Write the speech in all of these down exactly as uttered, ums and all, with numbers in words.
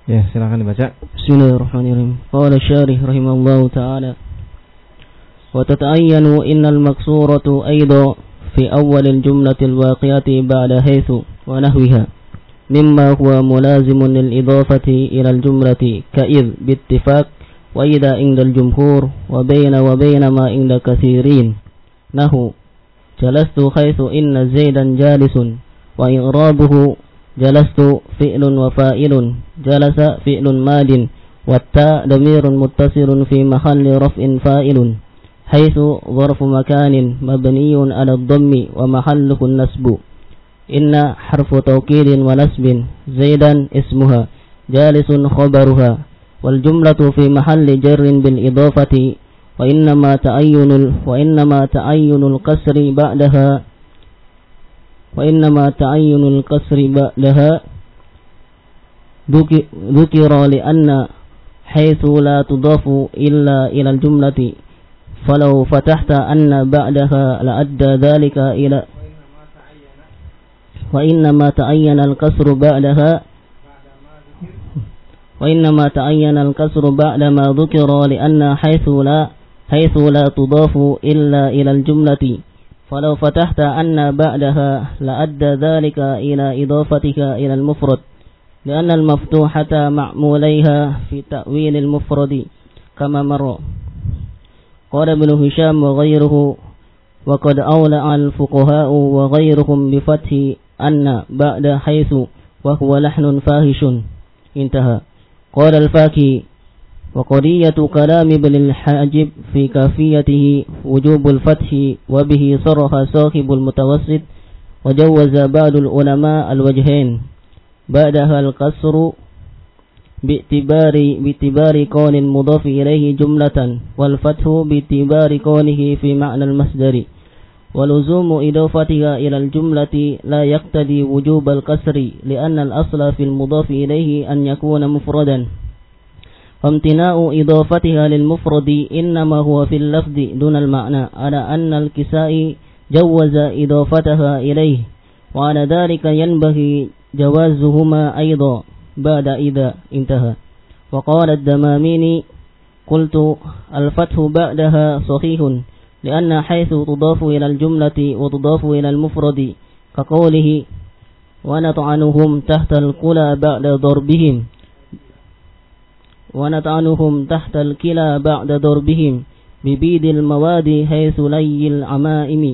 Ya, silakan dibaca. Bismillahirrahmanirrahim. Qala syarih rahimahullahu ta'ala. Wa tata'ayyanu innal maqsuratu ayda fi awwalil jumlatil waqi'ati ba'da haythu wa nahwiha mimma huwa mulazimun lil idafati ila al jumlati ka'idh bittifaq wa idha indal jumhur wa bayna wa bayna ma inda kathirin nahu jalastu haythu inna zaidan jalisun wa i'rabuhu jalastu fi'lun wa fa'ilun jalasa fi'lun madin watta damirun muttasilun fi mahalli raf'in fa'ilun haitsu dharfu makanin mabniyun 'ala ad-dhammi wa mahalluhu an-nasbu inna harfu tawkidin wa nasbin zaidan ismuha jalisun khabaruha wal jumlatu fi mahalli jarrin bil idafati wa innama ta'ayyunul wa innama ta'ayyunul kasri ba'daha وإنما تعين القصر بعدها ذكر لأن حيث لا تضاف إلا إلى الجملة فلو فتحت أن بعدها لأدى ذلك إلى وإنما تعين القصر بعدها وإنما تعين القصر بعدما ذكر لأن حيث لا حيث لا تضاف إلا إلى الجملة فلو فتحت أن بعدها لأدى ذلك إلى إضافتك إلى المفرد لأن المفتوحة معموليها في تأويل المفرد كما مر قال ابن هشام وغيره وقد أولع الفقهاء وغيرهم بفتح أن بعد حيث وهو لحن فاحش انتهى قال الفاكي وقضية كلام ابن الحاجب في كافيته وجوب الفتح وبه صرح صاحب المتوسط وجوز بعض العلماء الوجهين بعدها القصر باعتبار باعتبار كون المضاف إليه جملة والفتح باعتبار كونه في معنى المصدر ولزوم إضافتها إلى الجملة لا يقتضي وجوب القصر لأن الأصل في المضاف إليه أن يكون مفردا فامتناع إضافتها للمفرد إنما هو في اللفظ دون المعنى على أن الكسائي جوز إضافتها إليه وعلى ذلك ينبغي جوازهما أيضا بعد إذا انتهى وقال الدماميني قلت الفتح بعدها صحيح لأن حيث تضاف إلى الجملة وتضاف إلى المفرد كقوله ونطعنهم تحت الكلى بعد ضربهم ونطعنهم تحت الكلى بعد ضربهم ببيد المواد حيث لي العمائم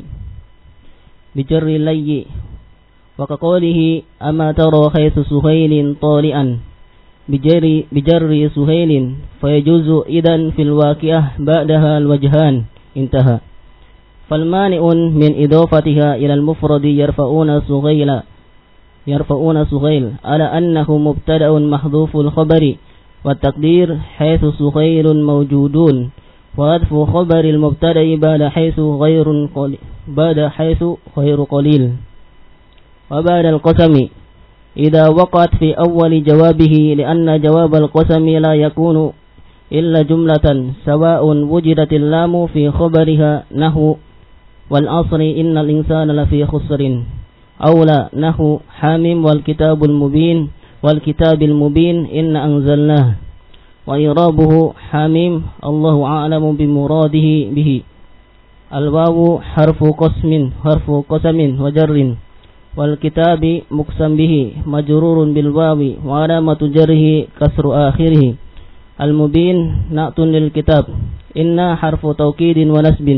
بجر اللي وكقوله أما ترى حيث سهيل طالئا بجر, بجر سهيل فيجوز إذن في الواقعة بعدها الوجهان انتهى فالمانع من إضافتها إلى المفرد يرفعون سهيل يرفعون سهيل على أنه مبتدأ محذوف الخبر والتقدير حيث سهيل موجودون وغذف خبر المبتدأ بعد حيث غير قليل بعد حيث غير قليل وبعد القسم إذا وقعت في أول جوابه لأن جواب القسم لا يكون إلا جملة سواء وجدت اللام في خبرها نحو والعصر إن الإنسان لفي خسر أو لا نحو حامim والكتاب المبين والكتاب المبين إن أنزلناه وإعرابه حاميم الله أعلم بمراده به الواو حرف قسم حرف قسم وجر والكتاب مقسم به مجرور بالواو وعلامة جره كسر آخره المبين نعت للكتاب إن حرف توكيد ونسب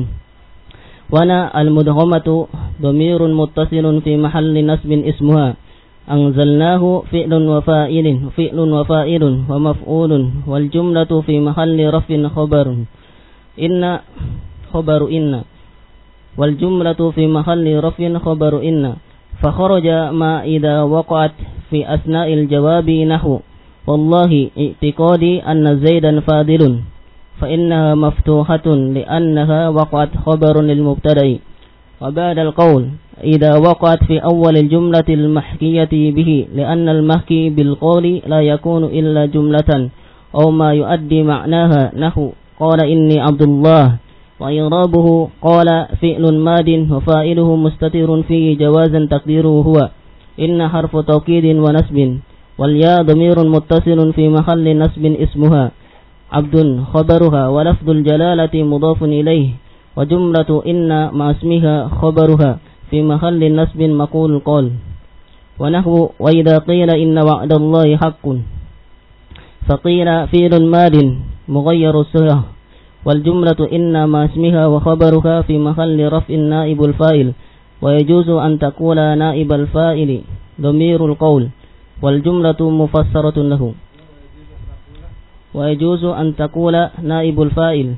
ونا المدغمة ضمير متصل في محل نسب اسمها أنزلناه فعل وفاعل فعل وفاعل ومفعول والجملة في محل رفع خبر إن خبر إن والجملة في محل رفع خبر إن فخرج ما إذا وقعت في أثناء الجواب نحو والله اعتقادي أن زيدا فاضل فإنها مفتوحة لأنها وقعت خبر للمبتدأ وبعد القول إذا وقعت في أول الجملة المحكية به لأن المحكي بالقول لا يكون إلا جملة أو ما يؤدي معناها نحو قال إني عبد الله وإعرابه قال فعل ماد وفاعله مستتر فيه جوازا تقديره هو إن حرف توكيد ونسب والياء ضمير متصل في محل نصب اسمها عبد خبرها ولفظ الجلالة مضاف إليه وجملة إن مع اسمها خبرها في محل نصب مقول قال ونحو وإذا قيل إن وعد الله حق فقيل فعل ماد مغير الصيغة والجملة إن مع اسمها وخبرها في محل رفع نائب الفاعل ويجوز أن تقول نائب الفاعل ضمير القول والجملة مفسرة له ويجوز أن تقول نائب الفاعل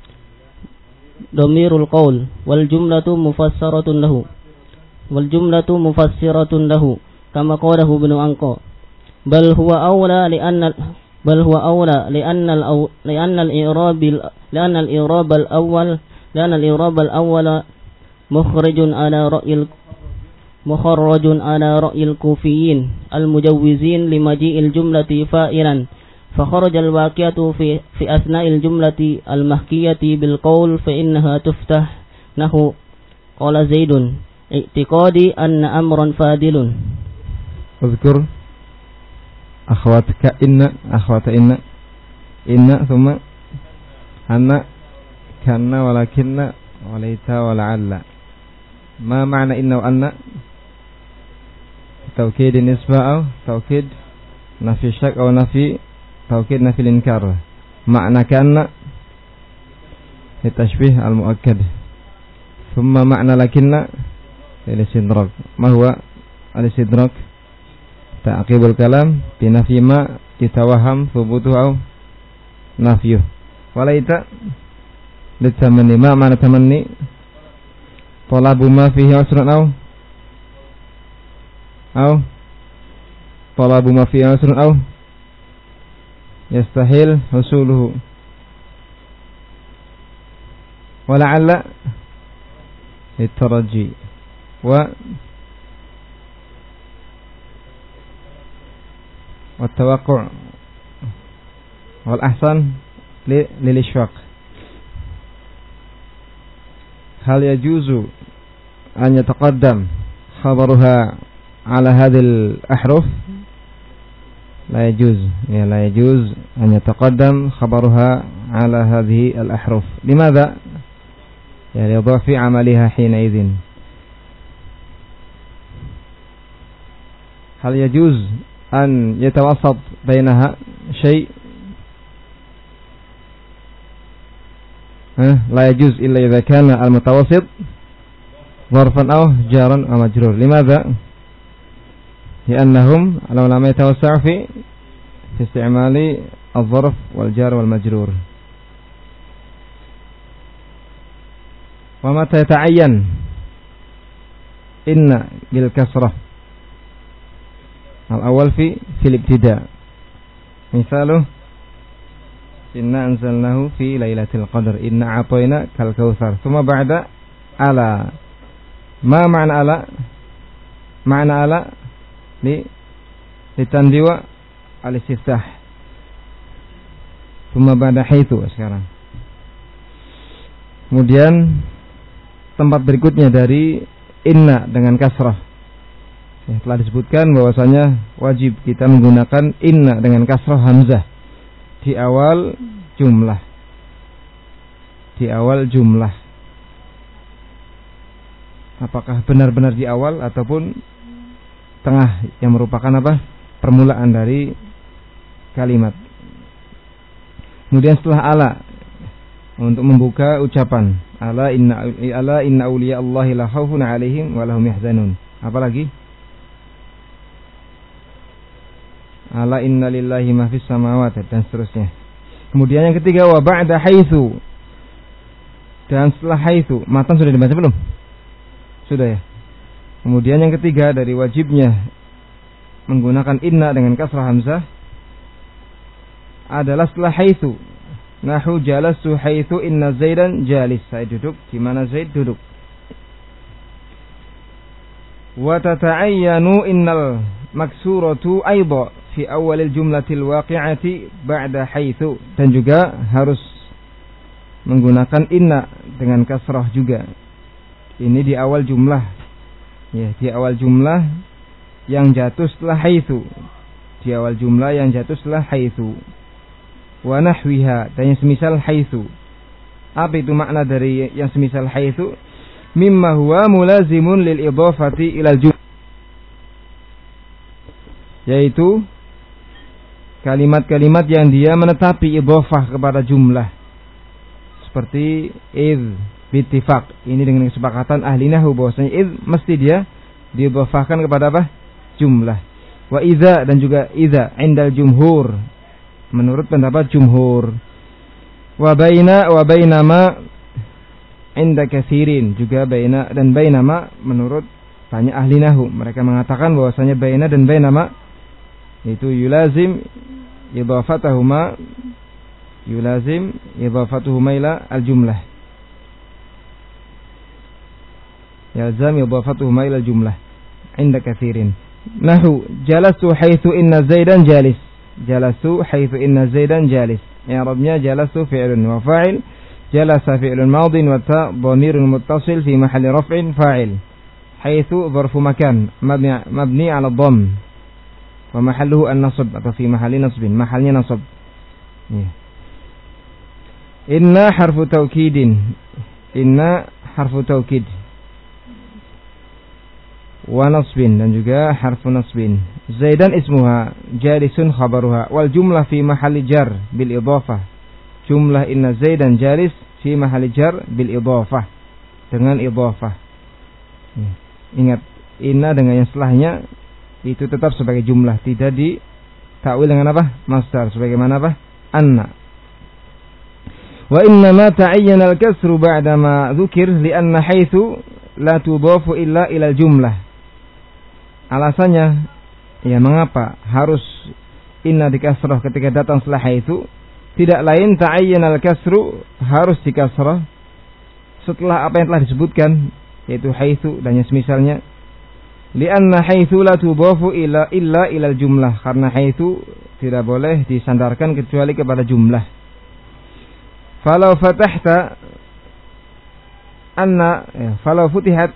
ضمير القول والجملة مفسرة له والجملة مفسرة له كما قاله ابن عنقا بل هو أولى لأن بل هو أولى لأن الأو لأن الإعراب لأن الإعراب الأول لأن الإعراب الأول مخرج على رأي مخرج على رأي الكوفيين المجوزين لمجيء الجملة فاعلا فخرج الواقعة في في أثناء الجملة المحكية بالقول فإنها تفتح نحو قال زيد اعتقادي أن أمرا فاضل. اذكر أخواتك إن أخوات إن إن ثم أن كان ولكن وليت ولعل. ما معنى إن وأن؟ توكيد النسبة أو توكيد نفي الشك أو نفي توكيد نفي الإنكار. معنى كان التشبيه المؤكد. ثم معنى لكن الاستدراك. ما هو الاستدراك؟ تعقيب الكلام بنفي ما يتوهم ثبوته أو نفيه. وليت للتمني. ما معنى تمني؟ طلب ما فيه عسر أو أو طلب ما فيه عسر أو يستحيل حصوله. ولعل للترجي و والتوقع والأحسن للإشفاق. هل يجوز أن يتقدم خبرها على هذه الأحرف؟ لا يجوز يعني لا يجوز أن يتقدم خبرها على هذه الأحرف. لماذا؟ يعني يضعف في عملها حينئذ. هل يجوز أن يتوسط بينها شيء؟ لا يجوز إلا إذا كان المتوسط ظرفا أو جارا أو مجرور. لماذا؟ لأنهم العلماء يتوسعوا في في استعمال الظرف والجار والمجرور. ومتى يتعين إن بالكسرة؟ الأول في في الابتداء. مثاله إنا أنزلناه في ليلة القدر إنا أعطينا كالكوثر. ثم بعد على. ما معنى على؟ معنى على لتنبيه الاستفتاح. ثم بعد حيث sekarang. Kemudian tempat berikutnya dari inna dengan kasrah. Ya, telah disebutkan bahwasanya wajib kita menggunakan inna dengan kasrah hamzah di awal jumlah. Di awal jumlah. Apakah benar-benar di awal ataupun tengah yang merupakan apa? Permulaan dari kalimat. Kemudian setelah ala untuk membuka ucapan ala inna ala inna auliya Allahi la khaufun 'alaihim wa lahum yahzanun. Apalagi? Ala inna lillahi ma fis samawati dan seterusnya. Kemudian yang ketiga wa ba'da haitsu. Dan setelah haitsu, matan sudah dibaca belum? Sudah ya. Kemudian yang ketiga dari wajibnya menggunakan inna dengan kasrah hamzah adalah setelah haitsu. Nahu jalastu haitsu inna Zaidan jalis. Saya duduk di mana Zaid duduk. Wa tata'ayyanu innal maksuratu aidha fi awalil jumlatil waqi'ati ba'da haitsu. Dan juga harus menggunakan inna dengan kasrah juga. Ini di awal jumlah. Ya, di awal jumlah yang jatuh setelah haitsu. di awal jumlah yang jatuh setelah haitsu. Wa nahwiha, dan yang semisal haitsu. Apa itu makna dari yang semisal haitsu? Mimma huwa mulazimun lil idhafati ilal jumlah, yaitu kalimat-kalimat yang dia menetapi idhafah kepada jumlah, seperti id bittifaq. Ini dengan kesepakatan ahli nahwu bahwasanya id mesti dia diidhafahkan kepada apa? Jumlah. Wa idza, dan juga idza indal jumhur, menurut pendapat jumhur. Wa baina wa bainama inda katsirin, juga baina dan bainama menurut banyak ahli nahwu. Mereka mengatakan bahwasanya baina dan bainama itu yulazim idhafatahuma yulazim idhafatuhuma ila al-jumlah. Yalzam idhafatuhuma ila al-jumlah inda katsirin. Nahu jalastu haitsu inna Zaidan jalis. Jalastu haitsu inna Zaidan jalis. I'rabnya jalastu fi'lun wa fa'il. Jalasa fi'lun madin wa ta dhamirun muttasil fi mahalli raf'in fa'il. Haitsu dharfu makan mabni mabni 'ala dhamm wa mahalluhu an-nasb, atau fi mahalli nasbin, mahalnya nasab. Ya. Inna harfu taukidin. Inna harfu taukid wa nasbin, dan juga harfu nasbin. Zaidan ismuha, jalisun khabaruha, wal jumlah fi mahalli jar bil idhafah. Jumlah inna Zaidan jalis fi mahalli jar bil idhafah, dengan idhafah. Ya. Ingat, inna dengan yang setelahnya itu tetap sebagai jumlah, tidak di takwil dengan apa? Masdar, sebagaimana apa? Anna. Wa inna ma ta'ayyana al-kasru ba'da ma dzukir li'anna haitsu la tudhafu illa ila al-jumlah. Alasannya, ya mengapa harus inna dikasrah ketika datang setelah haitsu? Tidak lain ta'ayyana al-kasru, harus dikasrah setelah apa yang telah disebutkan, yaitu haitsu dan yang semisalnya. Li'anna haitsu la tudhafu illa illa ila al-jumlah, karena haitsu tidak boleh disandarkan kecuali kepada jumlah. Falau fatahta anna, ya, falau futihat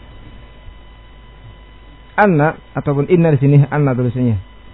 anna, ataupun inna di sini anna tulisannya.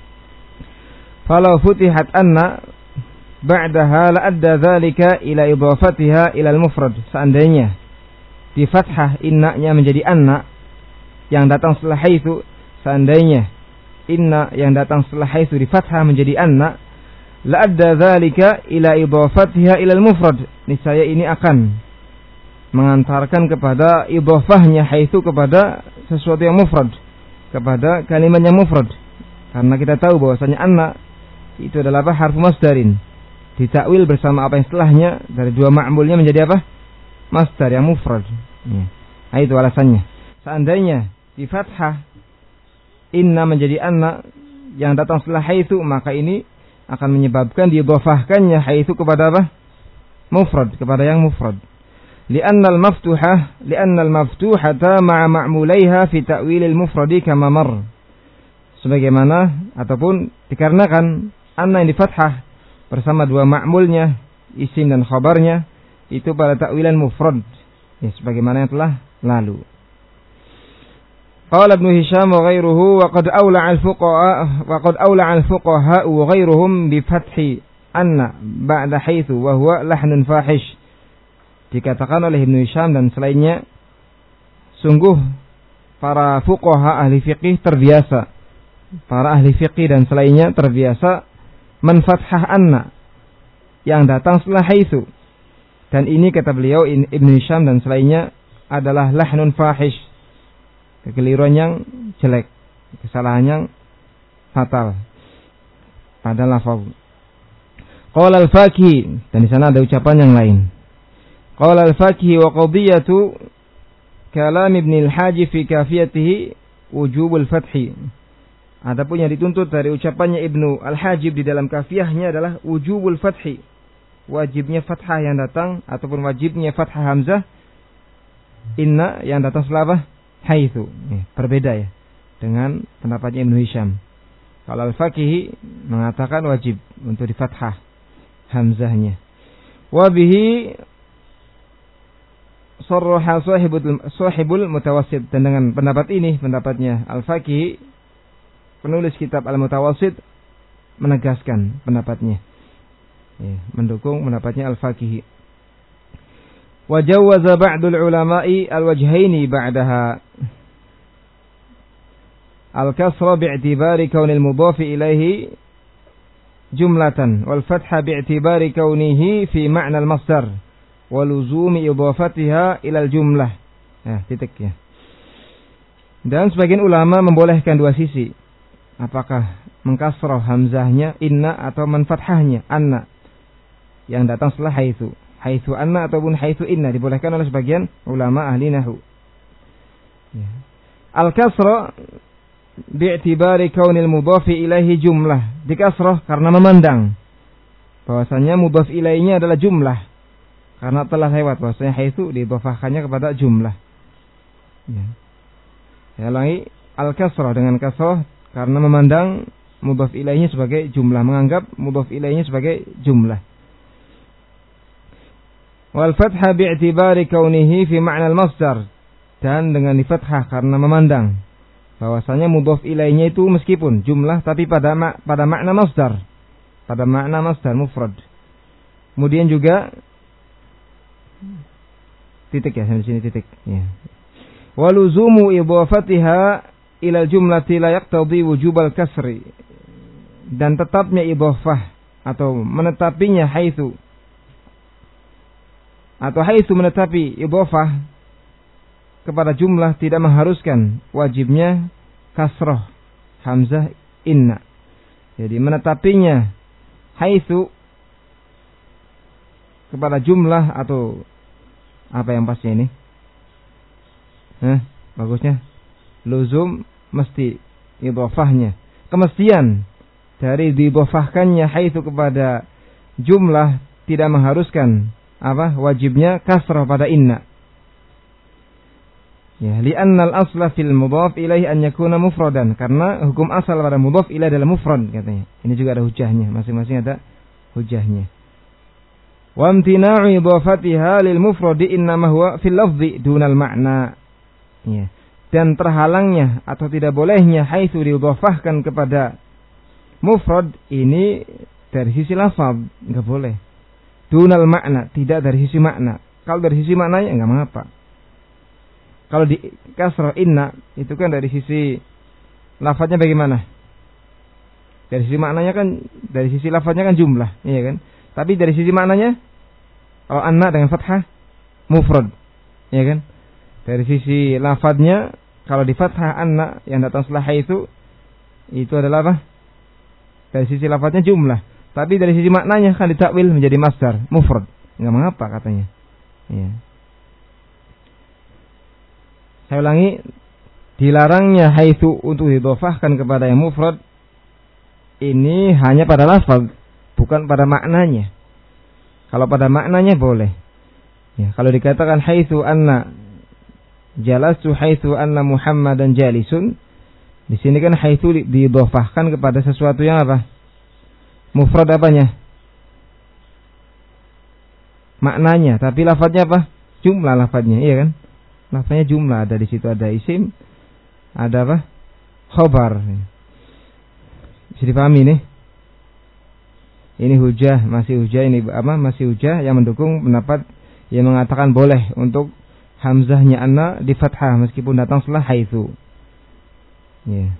Falau futihat anna ba'daha la adda dzalika ila idhafatiha ila al-mufrad. Seandainya di fathah inna-nya menjadi anna yang datang setelah haitsu, seandainya inna yang datang setelah haitsu di fathah menjadi anna, la adda dzalika ila idhafatiha ila al-mufrad. Niscaya ini akan mengantarkan kepada idhafahnya haitsu kepada sesuatu yang mufrad, kepada kalimat yang mufrad. Karena kita tahu bahwasanya anna itu adalah apa? Harfu masdarin. Ditakwil bersama apa yang setelahnya, dari dua ma'mulnya menjadi apa? Masdar yang mufrad. Ya. Nah, itu alasannya. Seandainya di fathah inna menjadi anna yang datang setelah haitsu, maka ini akan menyebabkan diidhafahkannya haitsu kepada apa? Mufrad, kepada yang mufrad. Li'anna al-maftuhah li'anna al-maftuhata ma'a ma'mulaiha fi ta'wil al-mufradi kama mar. Sebagaimana ataupun dikarenakan anna yang di fathah bersama dua ma'mulnya, isim dan khabarnya, itu pada takwilan mufrad, ya, sebagaimana yang telah lalu. Qala Ibnu Hisham wa ghairuhu wa qad awla'a al-fuqaha wa qad awla'a al-fuqaha wa ghairuhum bi fathi anna ba'da haitsu wa huwa lahnun fahish. Dikatakan oleh Ibnu Hisham dan selainnya, sungguh para fuqaha ahli fiqih terbiasa, para ahli fiqih dan selainnya terbiasa menfathah anna yang datang setelah haitsu. Dan ini kata beliau Ibnu Hisham dan selainnya adalah lahnun fahish, kekeliruan yang jelek, kesalahan yang fatal pada lafaz. Qala al-Fakihi, dan di sana ada ucapan yang lain. Qala al-Fakihi wa qadiyatu kalam Ibn al-Hajib fi kafiyatihi wujubul fathi. Adapun yang dituntut dari ucapannya Ibnu Al-Hajib di dalam kafiyahnya adalah wujubul fathi, wajibnya fathah yang datang ataupun wajibnya fathah hamzah inna yang datang setelah apa? Haitsu. Ya, berbeda ya dengan pendapatnya Ibnu Hisham. Kalau Al-Fakihi mengatakan wajib untuk di fathah hamzahnya. Wa bihi sarraha sahibul sahibul mutawassit, dan dengan pendapat ini, pendapatnya Al-Fakihi, penulis kitab Al-Mutawassit, menegaskan pendapatnya. Ya, mendukung pendapatnya Al-Faqihi. Wa jawwaza ba'dul ulama'i al-wajhaini ba'daha. Al-kasra bi'tibari kaunil mudhafi ilaihi jumlatan wal fatha bi'tibari kaunihi fi ma'na al-masdar wa luzumi idhafatiha ila al-jumlah. Nah, titik ya. Dan sebagian ulama membolehkan dua sisi. Apakah mengkasrah hamzahnya inna atau menfathahnya anna yang datang setelah haitsu. Haitsu anna ataupun haitsu inna dibolehkan oleh sebagian ulama ahli nahwu. Ya. Al-kasra bi'tibari kaunil mudhafi ilaihi jumlah. Dikasrah karena memandang bahwasanya mudhaf ilaihinya adalah jumlah. Karena telah lewat bahwasanya haitsu didhafahkannya kepada jumlah. Ya. Ya, lagi al-kasrah dengan kasrah karena memandang mudhaf ilaihinya sebagai jumlah, menganggap mudhaf ilaihinya sebagai jumlah. Wal fathah bi'tibari kaunihi fi ma'na al-masdar, dan dengan di fathah karena memandang bahwasanya mudhaf ilaihinya itu meskipun jumlah tapi pada ma- pada makna masdar, pada makna masdar mufrad. Kemudian juga titik ya, sampai sini titik ya. Waluzumu idhafatiha ila jumlati la yaqtadi wujubal kasri, dan tetapnya idhafah atau menetapinya haitsu atau haitsu menetapi idhafah kepada jumlah tidak mengharuskan wajibnya kasrah hamzah inna. Jadi menetapinya haitsu kepada jumlah atau apa yang pasnya ini? Nah, bagusnya luzum mesti idhafahnya. Kemestian dari didhafahkannya haitsu kepada jumlah tidak mengharuskan apa? Wajibnya kasrah pada inna. Ya, li'anna al-asla fil mudhaf ilaihi an yakuna mufradan, karena hukum asal pada mudhaf ilaih adalah mufrad katanya. Ini juga ada hujahnya, masing-masing ada hujahnya. Wa imtina'u idhafatiha lil mufradi innama huwa fil lafzi dunal ma'na. Ya. Dan terhalangnya atau tidak bolehnya haitsu diidhafahkan kepada mufrad ini dari sisi lafaz, enggak boleh. Dunal makna, tidak dari sisi makna. Kalau dari sisi maknanya enggak mengapa. Kalau di kasrah inna itu kan dari sisi lafaznya bagaimana? Dari sisi maknanya kan, dari sisi lafaznya kan jumlah, iya kan? Tapi dari sisi maknanya kalau anna dengan fathah mufrad, iya kan? Dari sisi lafaznya kalau di fathah anna yang datang setelah haitsu itu adalah apa? Dari sisi lafaznya jumlah. Tapi dari sisi maknanya kan ditakwil menjadi masdar mufrad. Enggak mengapa katanya. Iya. Saya ulangi, dilarangnya haitsu untuk didhafahkan kepada yang mufrad ini hanya pada lafaz, bukan pada maknanya. Kalau pada maknanya boleh. Ya, kalau dikatakan haitsu anna jalastu haitsu anna Muhammadan jalisun, di sini kan haitsu didhafahkan kepada sesuatu yang apa? Mufrad apanya? Maknanya, tapi lafadznya apa? Jumlah lafadznya, iya kan? Lafadznya jumlah, ada di situ ada isim, ada apa? Khobar. Bisa dipahami nih? Ini hujah, masih hujah ini apa? Masih hujah yang mendukung pendapat yang mengatakan boleh untuk hamzahnya anna di fathah meskipun datang setelah haitsu. Ya.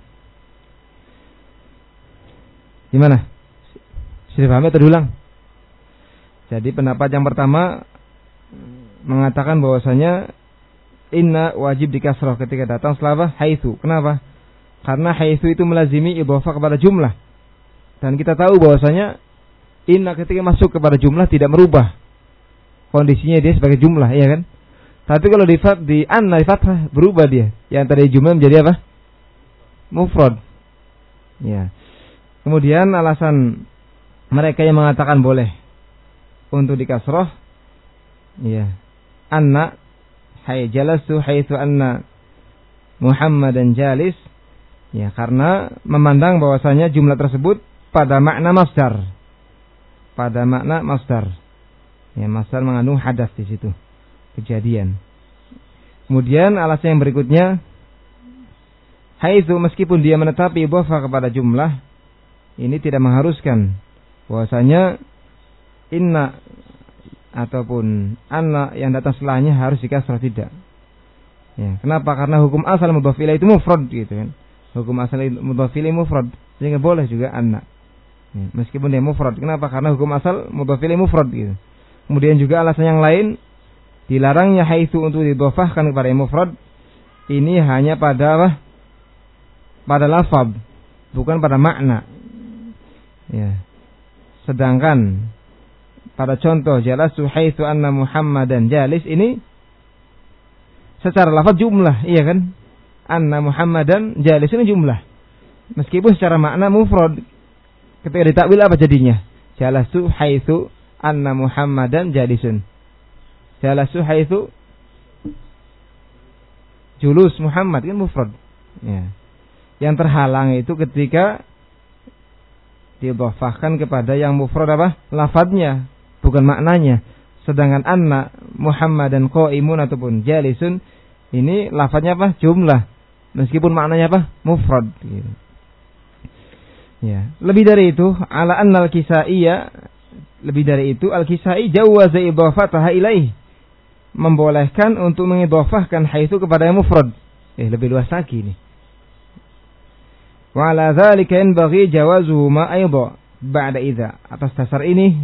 Gimana? Sudah paham atau diulang? Jadi pendapat yang pertama mengatakan bahwasanya inna wajib dikasrah ketika datang setelah haitsu. Kenapa? Karena haitsu itu melazimi idhafah kepada jumlah. Dan kita tahu bahwasanya inna ketika masuk kepada jumlah tidak merubah kondisinya dia sebagai jumlah, iya kan? Tapi kalau di fat di anna di fathah berubah dia. Yang tadi jumlah menjadi apa? Mufrad. Ya. Kemudian alasan mereka yang mengatakan boleh untuk dikasrah, ya, anna hay jalastu haitsu anna Muhammadan jalis, ya, karena memandang bahwasanya jumlah tersebut pada makna masdar, pada makna masdar, ya, masdar mengandung hadas di situ, kejadian. Kemudian alasan yang berikutnya, haitsu meskipun dia menetapi idhafah kepada jumlah, ini tidak mengharuskan bahwasanya inna ataupun anna yang datang setelahnya harus dikasrah, tidak. Ya, kenapa? Karena hukum asal mudhaf ilaih itu mufrad gitu kan. Hukum asal mudhaf ilaih mufrad, sehingga boleh juga anna. Ya, meskipun dia mufrad. Kenapa? Karena hukum asal mudhaf ilaih mufrad gitu. Kemudian juga alasan yang lain, dilarangnya haitsu untuk didhofahkan kepada yang mufrad ini hanya pada apa? Pada lafaz, bukan pada makna. Ya. Sedangkan pada contoh jalasu haitsu anna Muhammadan jalis ini secara lafaz jumlah, iya kan? Anna Muhammadan jalis ini jumlah. Meskipun secara makna mufrad. Ketika ditakwil apa jadinya? Jalasu haitsu anna Muhammadan jalisun. Jalasu haitsu julus Muhammad kan mufrad. Ya. Yang terhalang itu ketika didhofahkan kepada yang mufrad apa? Lafadznya, bukan maknanya. Sedangkan anna Muhammadan qaimun ataupun jalisun ini lafadznya apa? Jumlah. Meskipun maknanya apa? Mufrad gitu. Ya, lebih dari itu, ala anna al-Kisaiya, lebih dari itu al-Kisai jawaza idhafataha ilaih. Membolehkan untuk mengidhafahkan haitsu kepada yang mufrad. Eh, lebih luas lagi nih. Wa ala dzalika yanbaghi jawazuhuma aidha ba'da idza. Atas dasar ini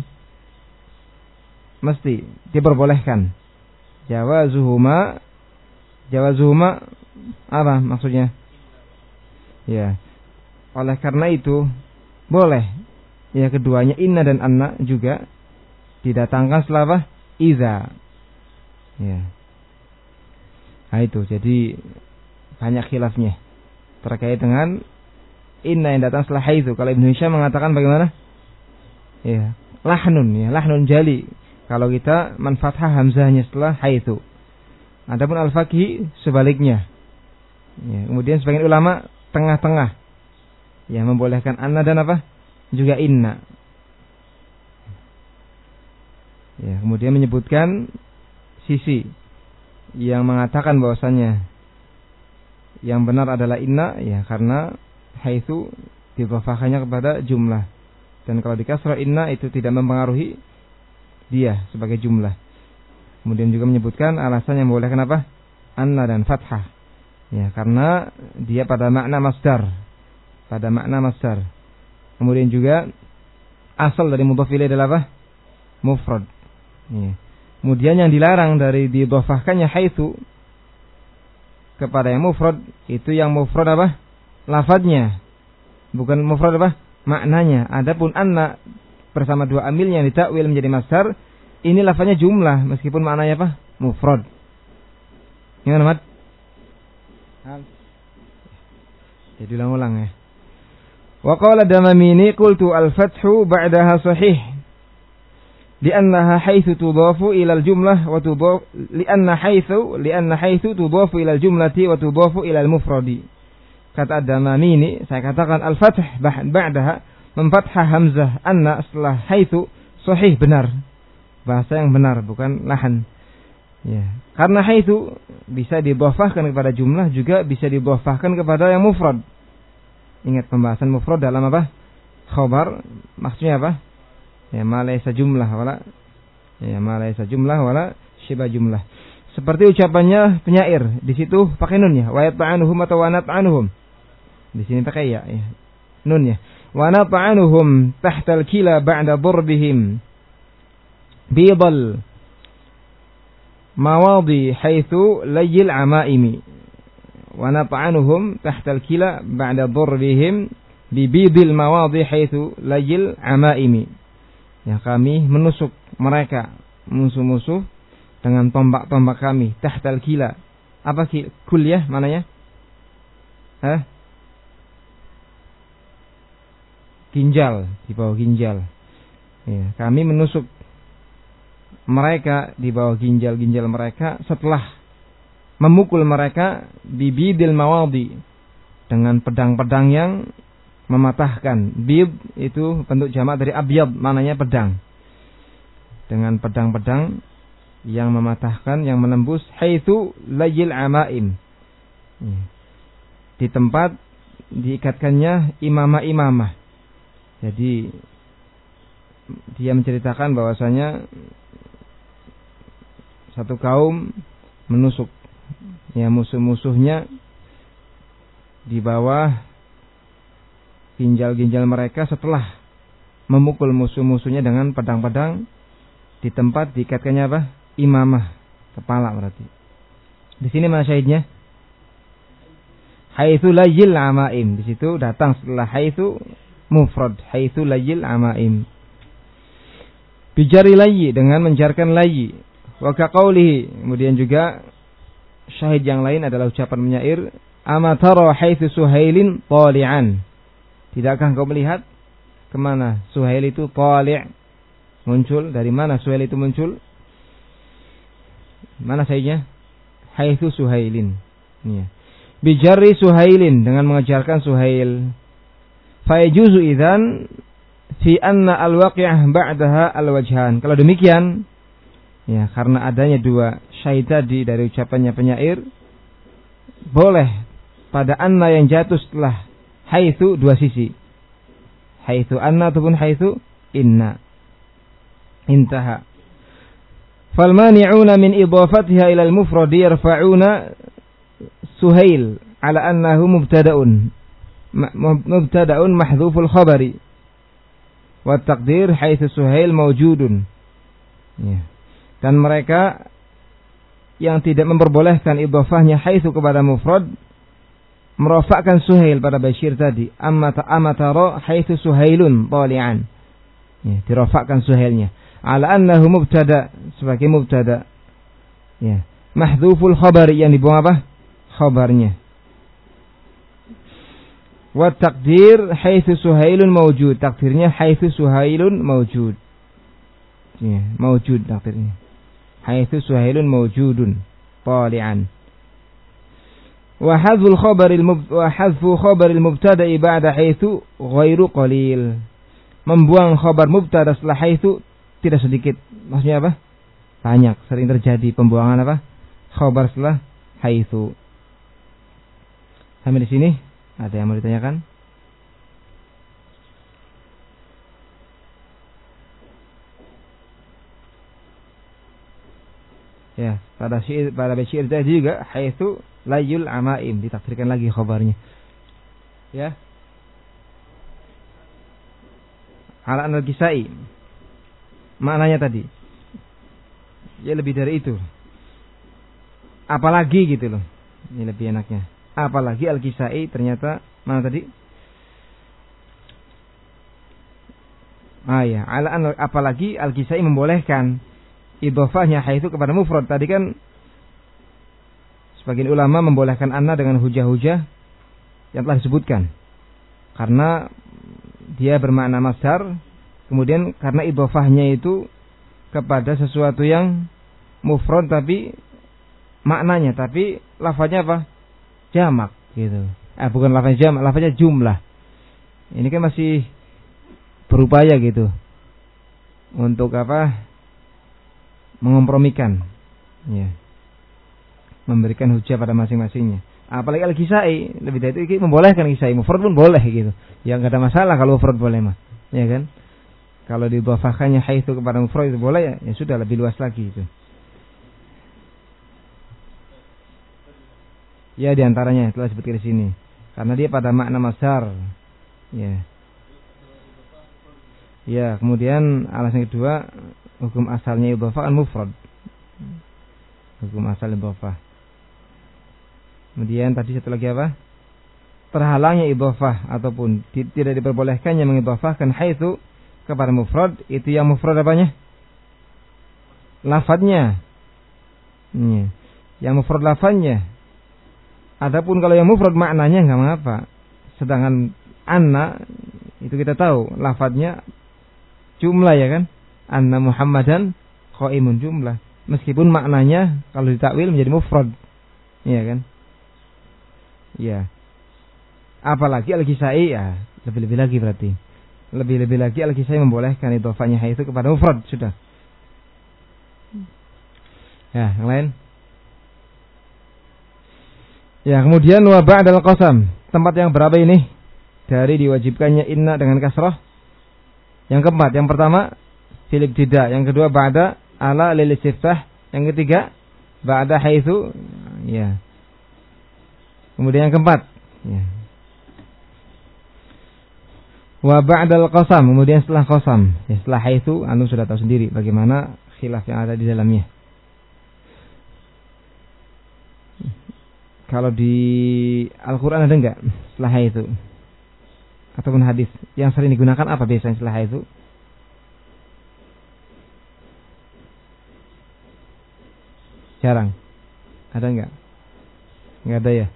mesti diperbolehkan. Jawazuhuma jawazuhuma apa maksudnya? Ya. Oleh karena itu boleh ya keduanya inna dan anna juga didatangkan setelah apa? Idza. Ya. Nah itu jadi banyak khilafnya terkait dengan inna yang datang setelah haitsu. Kalau Ibnu Hisham mengatakan bagaimana? Ya, lahnun ya, lahnun jali. Kalau kita man fathah hamzahnya setelah haitsu. Adapun al-Faqih sebaliknya. Ya, kemudian sebagian ulama tengah-tengah. Ya, membolehkan anna dan apa? Juga inna. Ya, kemudian menyebutkan sisi yang mengatakan bahwasannya yang benar adalah inna ya karena haitsu didhafahkannya kepada jumlah. Dan kalau dikasrah inna itu tidak mempengaruhi dia sebagai jumlah. Kemudian juga menyebutkan alasan yang membolehkan apa? Anna dan fathah. Ya, karena dia pada makna masdar. Pada makna masdar. Kemudian juga asal dari mudhaf ilaih adalah apa? Mufrad. Ya. Kemudian yang dilarang dari didhafahkannya haitsu kepada yang mufrad itu yang mufrad apa? Lafadznya. Bukan mufrad apa? Maknanya. Adapun anna bersama dua amil yang ditakwil menjadi masdar, ini lafadznya jumlah meskipun maknanya apa? Mufrad. Gimana, Mat? Jadi ulang-ulang ya. Wa qala Damamini qultu al-fathu ba'daha sahih. Li'annaha haitsu tudhafu ila al-jumlah wa tudhafu li'anna haitsu li'anna haitsu tudhafu ila al-jumlati wa tudhafu ila al-mufradi. Kata Damamini, saya katakan al-fath ba'daha memfathah hamzah anna setelah haitsu sahih benar. Bahasa yang benar bukan lahan. Ya, karena haitsu bisa didhafahkan kepada jumlah juga bisa didhafahkan kepada yang mufrad. Ingat pembahasan mufrad dalam apa? Khabar maksudnya apa? Ya, ma laysa jumlah wala ya ma laysa jumlah wala syibah jumlah. Seperti ucapannya penyair, di situ pakai nun ya, wa yata'anuhum atau wa nat'anuhum. Di sini pakai ya, ya. Nun ya. Wa nat'anuhum tahta al-kila ba'da darbihim bidal mawadi haitsu layil amaimi. Wa nat'anuhum tahta al-kila ba'da darbihim bibidil mawadi haitsu layil amaimi. Ya, kami menusuk mereka musuh-musuh dengan tombak-tombak kami tahtal kila. Apa kuliah mananya? Hah? Ginjal, di bawah ginjal. Ya, kami menusuk mereka di bawah ginjal-ginjal mereka setelah memukul mereka bibidil mawadi dengan pedang-pedang yang mematahkan. Bid itu bentuk jamak dari abyad, maknanya pedang. Dengan pedang-pedang yang mematahkan, yang menembus haitsu layil amaim. Di tempat diikatkannya imamah-imamah. Jadi dia menceritakan bahwasanya satu kaum menusuk ya musuh-musuhnya di bawah ginjal-ginjal mereka setelah memukul musuh-musuhnya dengan pedang-pedang di tempat diikatkannya apa? Imamah, kepala berarti. Di sini mana syahidnya? Haitsu layil amaim. Di situ datang setelah haitsu mufrad, haitsu layil amaim. Bijari layyi, dengan menjarkan layyi. Wa kaqaulihi, kemudian juga syahid yang lain adalah ucapan penyair, ama tara haitsu Suhailin tali'an. Tidakkah engkau melihat kemana Suhail itu tali' muncul? Dari mana Suhail itu muncul? Mana sayanya? Haitsu Suhailin. Ya. Bijari Suhailin, dengan mengejarkan Suhail. Fa yajuzu idzan fi anna al-waqi'ah ba'daha al-wajhan. Kalau demikian, ya karena adanya dua syahid tadi dari ucapannya penyair, boleh pada anna yang jatuh setelah haitsu dua sisi. Haitsu anna ataupun haitsu inna. Intaha. Fal mani'una min idafatiha ila al-mufrad yarfa'una Suhail ala annahu mubtada'un. Mubtada'un mahdhuful khabari. Wa taqdir haitsu Suhail mawjudun. Ya. Dan mereka yang tidak memperbolehkan idhofahnya haitsu kepada mufrad merofakkan Suhail pada Bashir tadi. Amma ta'amatara haitsu Suhailun tali'an. Ya, dirofakkan Suhailnya. Ala annahu mubtada, sebagai mubtada. Ya. Mahdhuful khabari, yang dibuang apa? Khabarnya. Wa taqdir haitsu Suhailun mawjud. Takdirnya haitsu Suhailun mawjud. Ya, mawjud takdirnya. Haitsu Suhailun mawjudun tali'an. Wa hadful khabaril wa hadfu khabaril mubtada'i ba'da haitsu ghairu qalil. Membuang khabar mubtada setelah haitsu tidak sedikit. Maksudnya apa? Banyak, sering terjadi pembuangan apa? Khabar setelah haitsu. Sampai di sini ada yang mau ditanyakan? Ya, pada syair pada syair tadi juga haitsu layul amaim, ditakdirkan lagi khabarnya. Ya. Ala an-Kisai. Maknanya tadi. Ya lebih dari itu. Apalagi gitu loh. Ini lebih enaknya. Apalagi Al-Kisai ternyata mana tadi? Ah ya, ala an, apalagi Al-Kisai membolehkan idhofahnya haitsu kepada mufrad. Tadi kan sebagian ulama membolehkan anna dengan hujah-hujah yang telah disebutkan. Karena dia bermakna masdar, kemudian karena idhofahnya itu kepada sesuatu yang mufrad tapi maknanya, tapi lafaznya apa? Jamak gitu. Eh bukan lafaznya jamak, lafaznya jumlah. Ini kan masih berupaya gitu untuk apa? Mengompromikan, ya, memberikan hujah pada masing-masingnya. Apalagi Al-Kisai, lebih dari itu membolehkan Kisai, mufrad pun boleh gitu. Ya enggak ada masalah kalau mufrad boleh mah, ya kan? Kalau didhofahkannya haitsu kepada mufrad itu boleh, ya, ya sudah lebih luas lagi itu. Ya diantaranya telah disebutkan di sini, karena dia pada makna masdar, ya. Ya, kemudian alasan kedua, hukum asalnya idhofah kan mufrad. Hukum asal idhofah. Kemudian tadi satu lagi apa? Terhalangnya idhofah ataupun tidak diperbolehkannya mengidhofahkan haitsu kepada mufrad, itu yang mufrad apanya? Lafadznya. Ya. Yang mufrad lafadznya. Adapun kalau yang mufrad maknanya enggak mengapa. Sedangkan anna itu kita tahu lafadznya jumlah, ya kan? Anna Muhammadan qaimun, jumlah. Meskipun maknanya kalau ditakwil menjadi mufrad. Iya kan? Ya. Apalagi Al-Kisai, ya lebih-lebih lagi berarti. Lebih-lebih lagi Al-Kisai membolehkan idhofahnya haitsu kepada mufrad, sudah. Ya, yang lain? Ya, kemudian wa ba'dal qasam. Tempat yang berapa ini? Dari diwajibkannya inna dengan kasrah Yang keempat, yang pertama fil ibtida, yang kedua ba'da ala lil istiftah, yang ketiga ba'da haitsu, ya. Kemudian yang keempat, ya. Wa ba'dal qasam, kemudian setelah qasam, ya, setelah haitsu antum sudah tahu sendiri bagaimana khilaf yang ada di dalamnya. Kalau di Al-Qur'an ada enggak setelah haitsu? Ataupun hadis yang sering digunakan apa biasanya setelah haitsu? Jarang. Ada enggak? Enggak ada ya.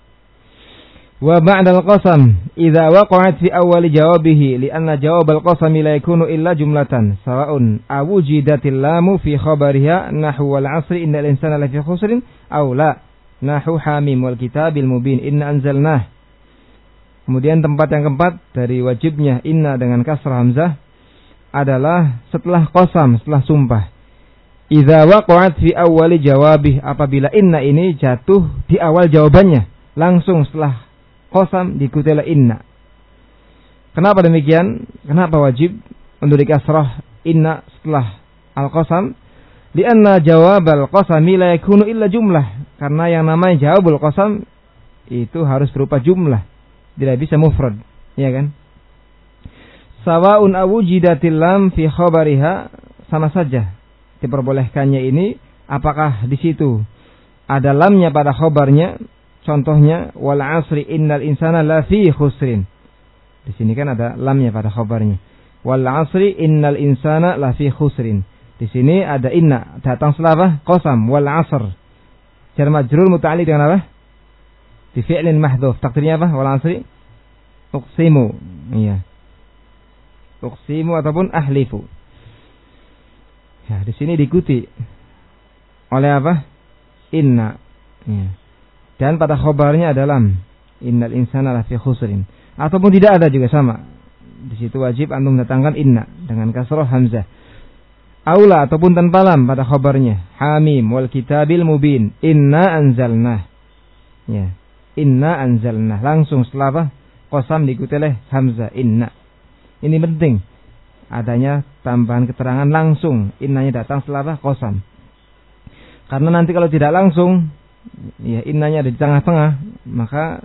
Wa ba'dal qasam idza waqa'at fi awwali jawabihi li'anna jawabal qasami la yakunu illa jumlatan sawa'un awujidatil lamu fi khabariha nahwu wal 'asri innal insana lafi khusrin aw la nahwu hamim wal kitabil mubin inna anzalnah. Kemudian tempat yang keempat dari wajibnya inna dengan kasrah hamzah adalah setelah qasam, setelah sumpah. Idza waqa'at fi awwali jawabih, apabila inna ini jatuh di awal jawabannya, langsung setelah qasam diikuti oleh inna. Kenapa demikian? Kenapa wajib untuk dikasrah inna setelah al-qasam? Lianna jawabal qasami la yakunu illa jumlah. Karena yang namanya jawabul qasam itu harus berupa jumlah, tidak bisa mufrad, ya kan? Sawa'un awujidatil lam fi khabariha, sama saja diperbolehkannya ini apakah di situ ada lamnya pada khabarnya. Contohnya wal 'asri innal insana lafi khusrin. Di sini kan ada lamnya pada khabarnya. Wal 'asri innal insana lafi khusrin. Di sini ada inna datang setelah apa? Qasam wal 'asr. Jar majrur muta'alliq dengan apa? Di fi'lin mahdhuf. Takdirnya apa? Wal 'asri uqsimu. Iya. Uqsimu ataupun ahlifu. Ya, di sini diikuti oleh apa? Inna. Ya. Dan pada khobarnya ada lam. Innal insana lafi khusrin. Ataupun tidak ada juga sama. Di situ wajib antum datangkan inna dengan kasrah hamzah. Aula ataupun tanpa lam pada khobarnya. Hamim wal kitabil mubin. Inna anzalnah. Ya. Inna anzalnah. Langsung setelah apa? Qasam diikuti oleh hamzah inna. Ini penting. Adanya tambahan keterangan langsung. Innanya datang setelah apa? Qasam. Karena nanti kalau tidak langsung, ya innanya ada di tengah-tengah, maka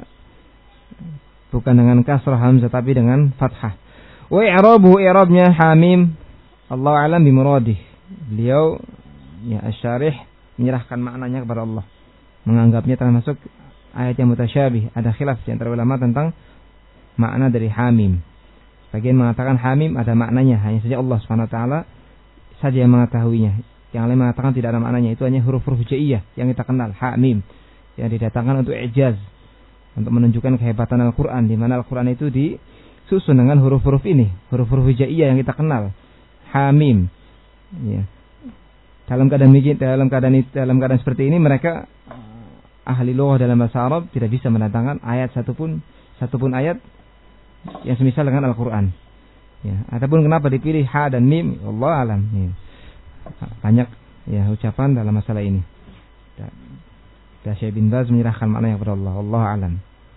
bukan dengan kasrah hamzah tapi dengan fathah. Wa i'rabuhu i'rabnya hamim, Allahu a'lam bi muradih. Beliau ya asy-syarih menyerahkan maknanya kepada Allah. Menganggapnya termasuk ayat yang mutasyabih. Ada khilaf di antara ulama tentang makna dari hamim. Sebagian mengatakan hamim ada maknanya, hanya saja Allah Subhanahu wa taala saja yang mengetahuinya. Yang lain mengatakan tidak ada maknanya, itu hanya huruf-huruf hijaiyah yang kita kenal, ha mim, yang didatangkan untuk ijaz, untuk menunjukkan kehebatan Al-Qur'an, di mana Al-Qur'an itu disusun dengan huruf-huruf ini, huruf-huruf hijaiyah yang kita kenal, ha mim. Ya. Dalam keadaan dalam keadaan dalam keadaan seperti ini mereka ahli lughah dalam bahasa Arab tidak bisa mendatangkan ayat satupun satupun ayat yang semisal dengan Al-Qur'an. Ya, adapun kenapa dipilih ha dan mim, Allah alam. Ya. Banyak ya ucapan dalam masalah ini. Dan Syekh bin Baz menyerahkan maknanya kepada Allah. Wallahu a'lam.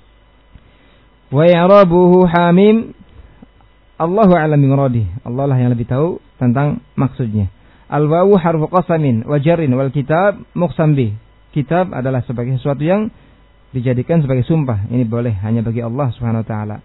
Wa i'rabuhu hamim, Allahu a'lam bi muradihi. Allah lah yang lebih tahu tentang maksudnya. Al-wawu harfu qasamin wa jarrin wal kitab muqsam bih. Kitab adalah sebagai sesuatu yang dijadikan sebagai sumpah. Ini boleh hanya bagi Allah Subhanahu wa taala.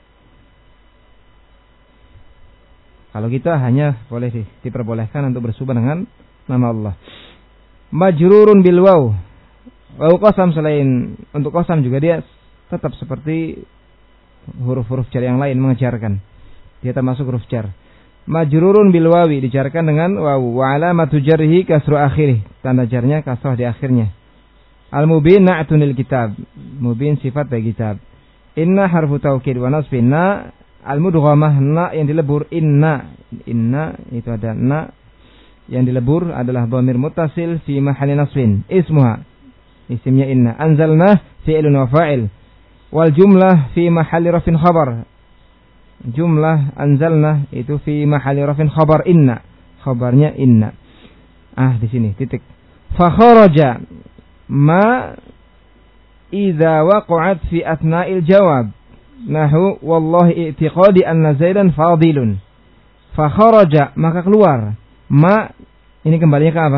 Kalau kita hanya boleh di, diperbolehkan untuk bersumpah dengan nama Allah. Majrurun bil waw. Waw qasam selain untuk qasam juga dia tetap seperti huruf-huruf jar yang lain mengejarkan. Dia termasuk huruf jar. Majrurun bil wawi dijarkan dengan waw. Wa alamatu jarhi kasru akhirih. Tanda jarnya kasrah di akhirnya. Al mubin na'tun lil kitab. Mubin sifat bagi kitab. Inna harfu taukid wa nasbin na. Al-mudghamah na yang dilebur inna. Inna itu ada na yang dilebur adalah dhamir muttasil fi mahalli nasbin. Ismuha isimnya inna. Anzalna fi'lun wa fa'il. Wal jumlah fi mahalli rafin khabar. Jumlah anzalna itu fi mahalli rafin khabar inna. Khabarnya inna. Ah di sini titik. Fa kharaja ma idza waqa'at fi athna'il jawab. Nahu wallahi i'tiqadi anna Zaidan fadilun. fa kharaja, maka keluar. Ma ini kembalinya ke apa?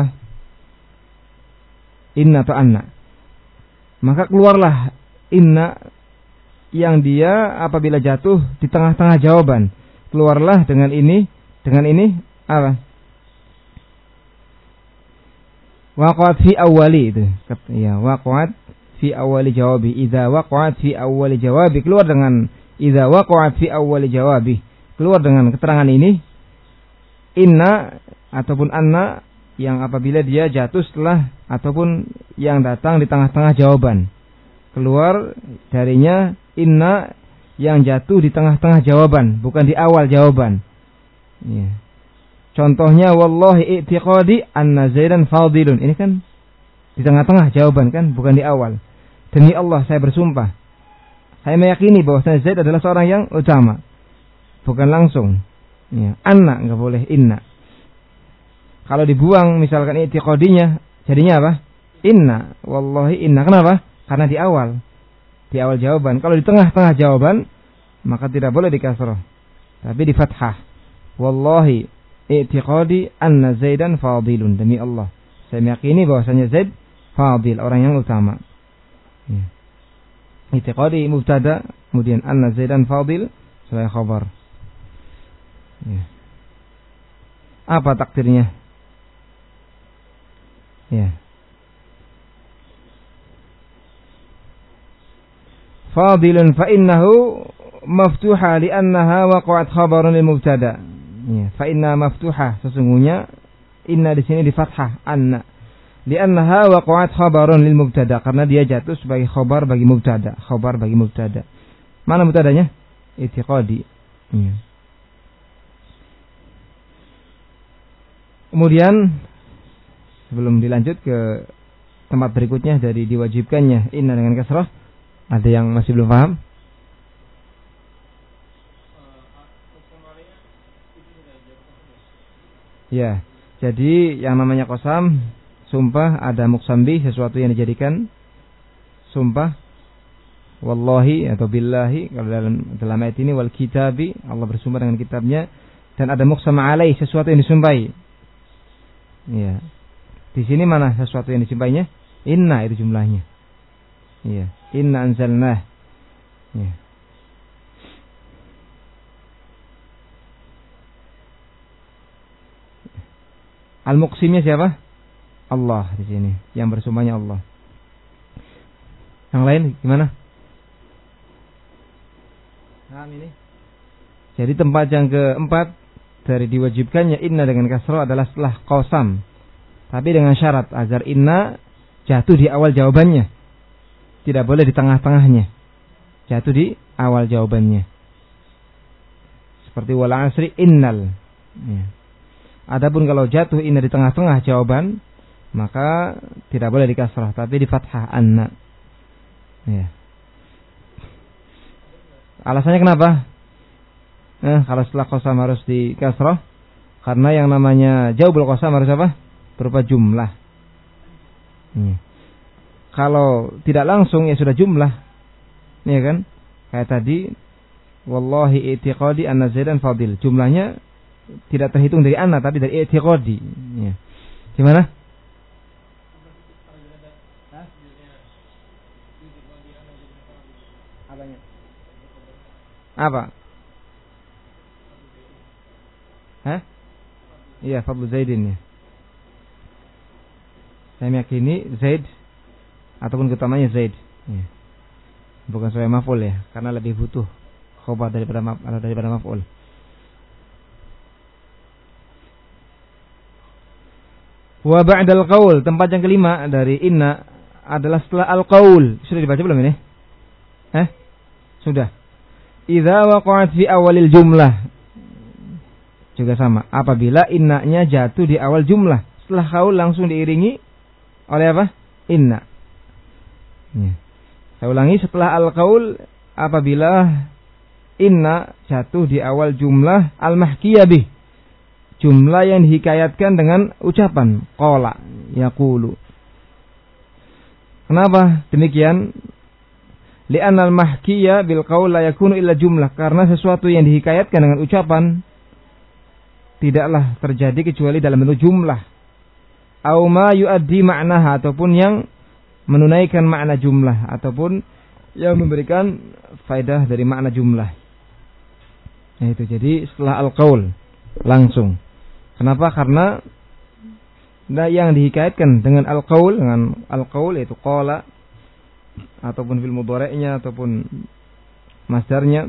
Inna atau anna. Maka keluarlah inna yang dia apabila jatuh di tengah-tengah jawaban. Keluarlah dengan ini, dengan ini apa? Waqa'at fi awwali itu. Ya, waqa'at fi awwali jawabi. Idza waqa'at fi awwali jawabi, keluar dengan idza waqa'at fi awwali jawabi. Keluar dengan keterangan ini inna ataupun anna yang apabila dia jatuh setelah ataupun yang datang di tengah-tengah jawaban. Keluar darinya inna yang jatuh di tengah-tengah jawaban, bukan di awal jawaban. Ya. Contohnya wallahi i'tiqadi anna Zaidan fadilun. Ini kan di tengah-tengah jawaban kan, bukan di awal. Demi Allah saya bersumpah, saya meyakini bahwa Zaid adalah seorang yang utama. Bukan langsung. Ya. Anna enggak boleh inna. Kalau dibuang misalkan i'tiqadinya, jadinya apa? Inna. Wallahi inna. Kenapa? Karena di awal. Di awal jawaban. Kalau di tengah-tengah jawaban, maka tidak boleh di kasrah, tapi di fathah. Wallahi i'tiqadi anna Zaidan fadilun. Demi Allah, saya meyakini bahwasanya Zaid fadil, orang yang utama. Ya. I'tiqadi mubtada, kemudian anna Zaidan fadil sebagai khabar. Ya. Apa takdirnya? Ya. Fadilun fa innahu maftuha li'annaha waqa'at khabarun lil mubtada. Ya, fa inna maftuha, sesungguhnya inna di sini di fathah anna. Li'annaha waqa'at khabarun lil mubtada, karena dia jatuh sebagai khabar bagi mubtada, khabar bagi mubtada. Mana mubtadanya? I'tiqadi. Ya. Kemudian sebelum dilanjut ke tempat berikutnya dari diwajibkannya inna dengan kasrah, ada yang masih belum paham? Ya, jadi yang namanya qasam, sumpah, ada muqsambi, sesuatu yang dijadikan sumpah. Wallahi atau billahi, kalau dalam dalam ayat ini wal kitabi, Allah bersumpah dengan kitabnya, dan ada muqsam alaih, sesuatu yang disumpahi. Ya. Di sini mana sesuatu yang disumpahinya? Inna itu jumlahnya. Iya, inna anzalnah. Ya. Al-muqsimnya siapa? Allah di sini, yang bersumpahnya Allah. Yang lain gimana? Nah, ini. Jadi tempat yang keempat dari diwajibkannya inna dengan kasrah adalah setelah qasam. Tapi dengan syarat agar inna jatuh di awal jawabannya. Tidak boleh di tengah-tengahnya. Jatuh di awal jawabannya. Seperti wal asri innal. Ya. Adapun kalau jatuh inna di tengah-tengah jawaban, maka tidak boleh di kasrah, tapi di fathah anna. Ya. Alasannya kenapa? Nah, kalau setelah qasam harus di kasrah, karena yang namanya jaubul qasam harus apa? Berupa jumlah. Ya. Kalau tidak langsung ya sudah jumlah. Ya kan? Kayak tadi wallahi i'tiqadi anna Zaidan fadil. Jumlahnya tidak terhitung dari anna tapi dari i'tiqadi. Ya. Gimana? Apanya? Apa? Hah? Iya, fadlu Zaidin ya. Saya meyakini Zaid ataupun keutamaannya Zaid. Ya. Bukan sebagai maf'ul ya, karena lebih butuh khobar daripada maf atau daripada maf'ul. Wa ba'dal qaul, tempat yang kelima dari inna adalah setelah al-qaul. Sudah dibaca belum ini? Eh? Sudah. Idza waqa'at fi awalil jumlah. Juga sama, apabila innanya jatuh di awal jumlah, setelah qaul langsung diiringi oleh apa? Inna. Ya. Saya ulangi, setelah al-qaul apabila inna jatuh di awal jumlah al-mahkiyah bih, jumlah yang dihikayatkan dengan ucapan qala yaqulu. Kenapa demikian? Li'anna al-mahkiyah bil qaul la yakunu illa jumlah, karena sesuatu yang dihikayatkan dengan ucapan tidaklah terjadi kecuali dalam bentuk jumlah. Au ma yuaddi ma'naha, ataupun yang menunaikan makna jumlah, ataupun yang memberikan faedah dari makna jumlah. Nah, itu jadi setelah al-qaul langsung. Kenapa? Karena nah, yang dihikaitkan dengan al-qaul, dengan al-qaul yaitu qala ataupun fil mudhari'nya ataupun masdarnya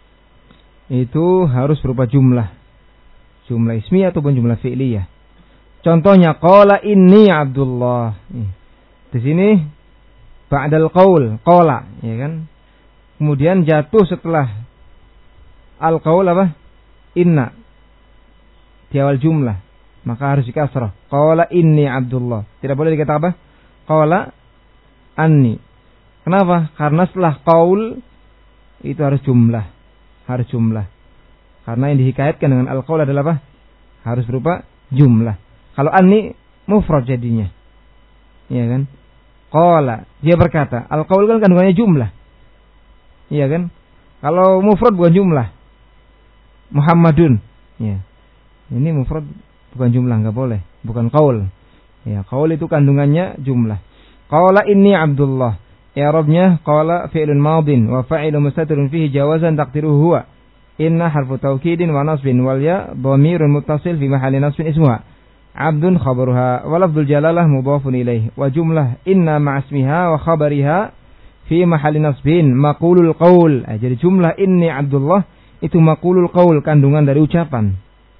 itu harus berupa jumlah. Jumlah ismiyah ataupun jumlah fi'liyah. Contohnya qala inni Abdullah. Di sini ba'dal qaul, qala, ya kan? Kemudian jatuh setelah al-qaul apa? Inna. Di awal jumlah, maka harus dikasrah. Qala inni Abdullah. Tidak boleh dikata apa? Qala anni. Kenapa? Karena setelah qaul itu harus jumlah. Harus jumlah. Karena yang dihikaitkan dengan al-qaul adalah apa? Harus berupa jumlah. Kalau anni mufrad jadinya. Iya kan? Qala, dia berkata. Al-qaul kan kandungannya jumlah. Iya kan? Kalau mufrad bukan jumlah. Muhammadun. Ya. Ini mufrad bukan jumlah, enggak boleh. Bukan qaul. Ya, qaul itu kandungannya jumlah. Qala inni Abdullah. I'rabnya qala fi'lun madin wa fa'ilun mustatirun fihi jawazan taqdiruhu huwa. Inna harfu taukidin wa nasbin wal ya dhamirun muttasil fi mahalli nasbin ismuha. Abdun khabaruha wa lafdzul jalalah mudhafun ilaih wa jumlah inna ma'asmiha wa khabariha fi mahalli nasbin maqulul qaul. Eh, jadi jumlah inni Abdullah itu maqulul qaul, kandungan dari ucapan.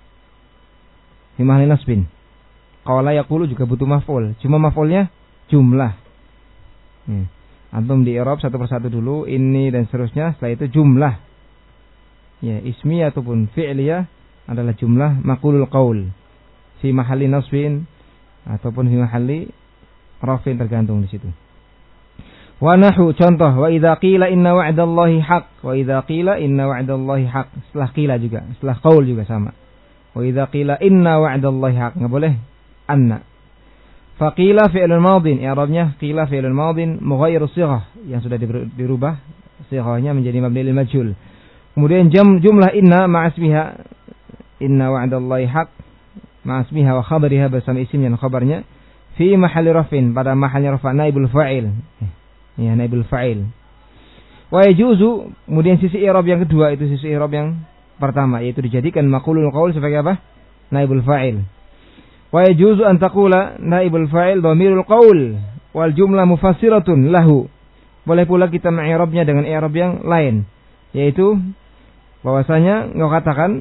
Fi mahalli nasbin. Qala yaqulu juga butuh maf'ul. Cuma maf'ulnya jumlah. Hmm. Antum di i'rab satu persatu dulu, ini dan seterusnya, setelah itu jumlah. Ya, ismiyah ataupun fi'liyah adalah jumlah maqulul qaul. Fi mahalli nasbin ataupun fi mahalli rafin, tergantung di situ. Wa nahu, contoh, wa idza qila inna wa'dallahi haqq, wa idza qila inna wa'dallahi haqq. Setelah qila juga, setelah qaul juga sama. Wa idza qila inna wa'dallahi haqq, enggak boleh anna. Faqila fi'lun madin, i'rabnya qila fi'lun madin mughayyir shighah, yang sudah dirubah shighahnya menjadi mabni lil majhul. Kemudian jam jumlah inna ma'asmiha, inna wa'dallahi haqq ma'asmiha wa khabariha, bersama isim dan khabarnya, fi mahalli rafin, pada mahalnya rafa, naibul fa'il. Ya, naibul fa'il. Wa yajuzu, kemudian sisi i'rab yang kedua itu sisi i'rab yang pertama, yaitu dijadikan maqulul qaul sebagai apa? Naibul fa'il. Wa yajuzu an taqula naibul fa'il dhamirul qaul wal jumlah mufassiratun lahu. Boleh pula kita meng'irabnya dengan i'rab yang lain, yaitu bahwasanya engkau katakan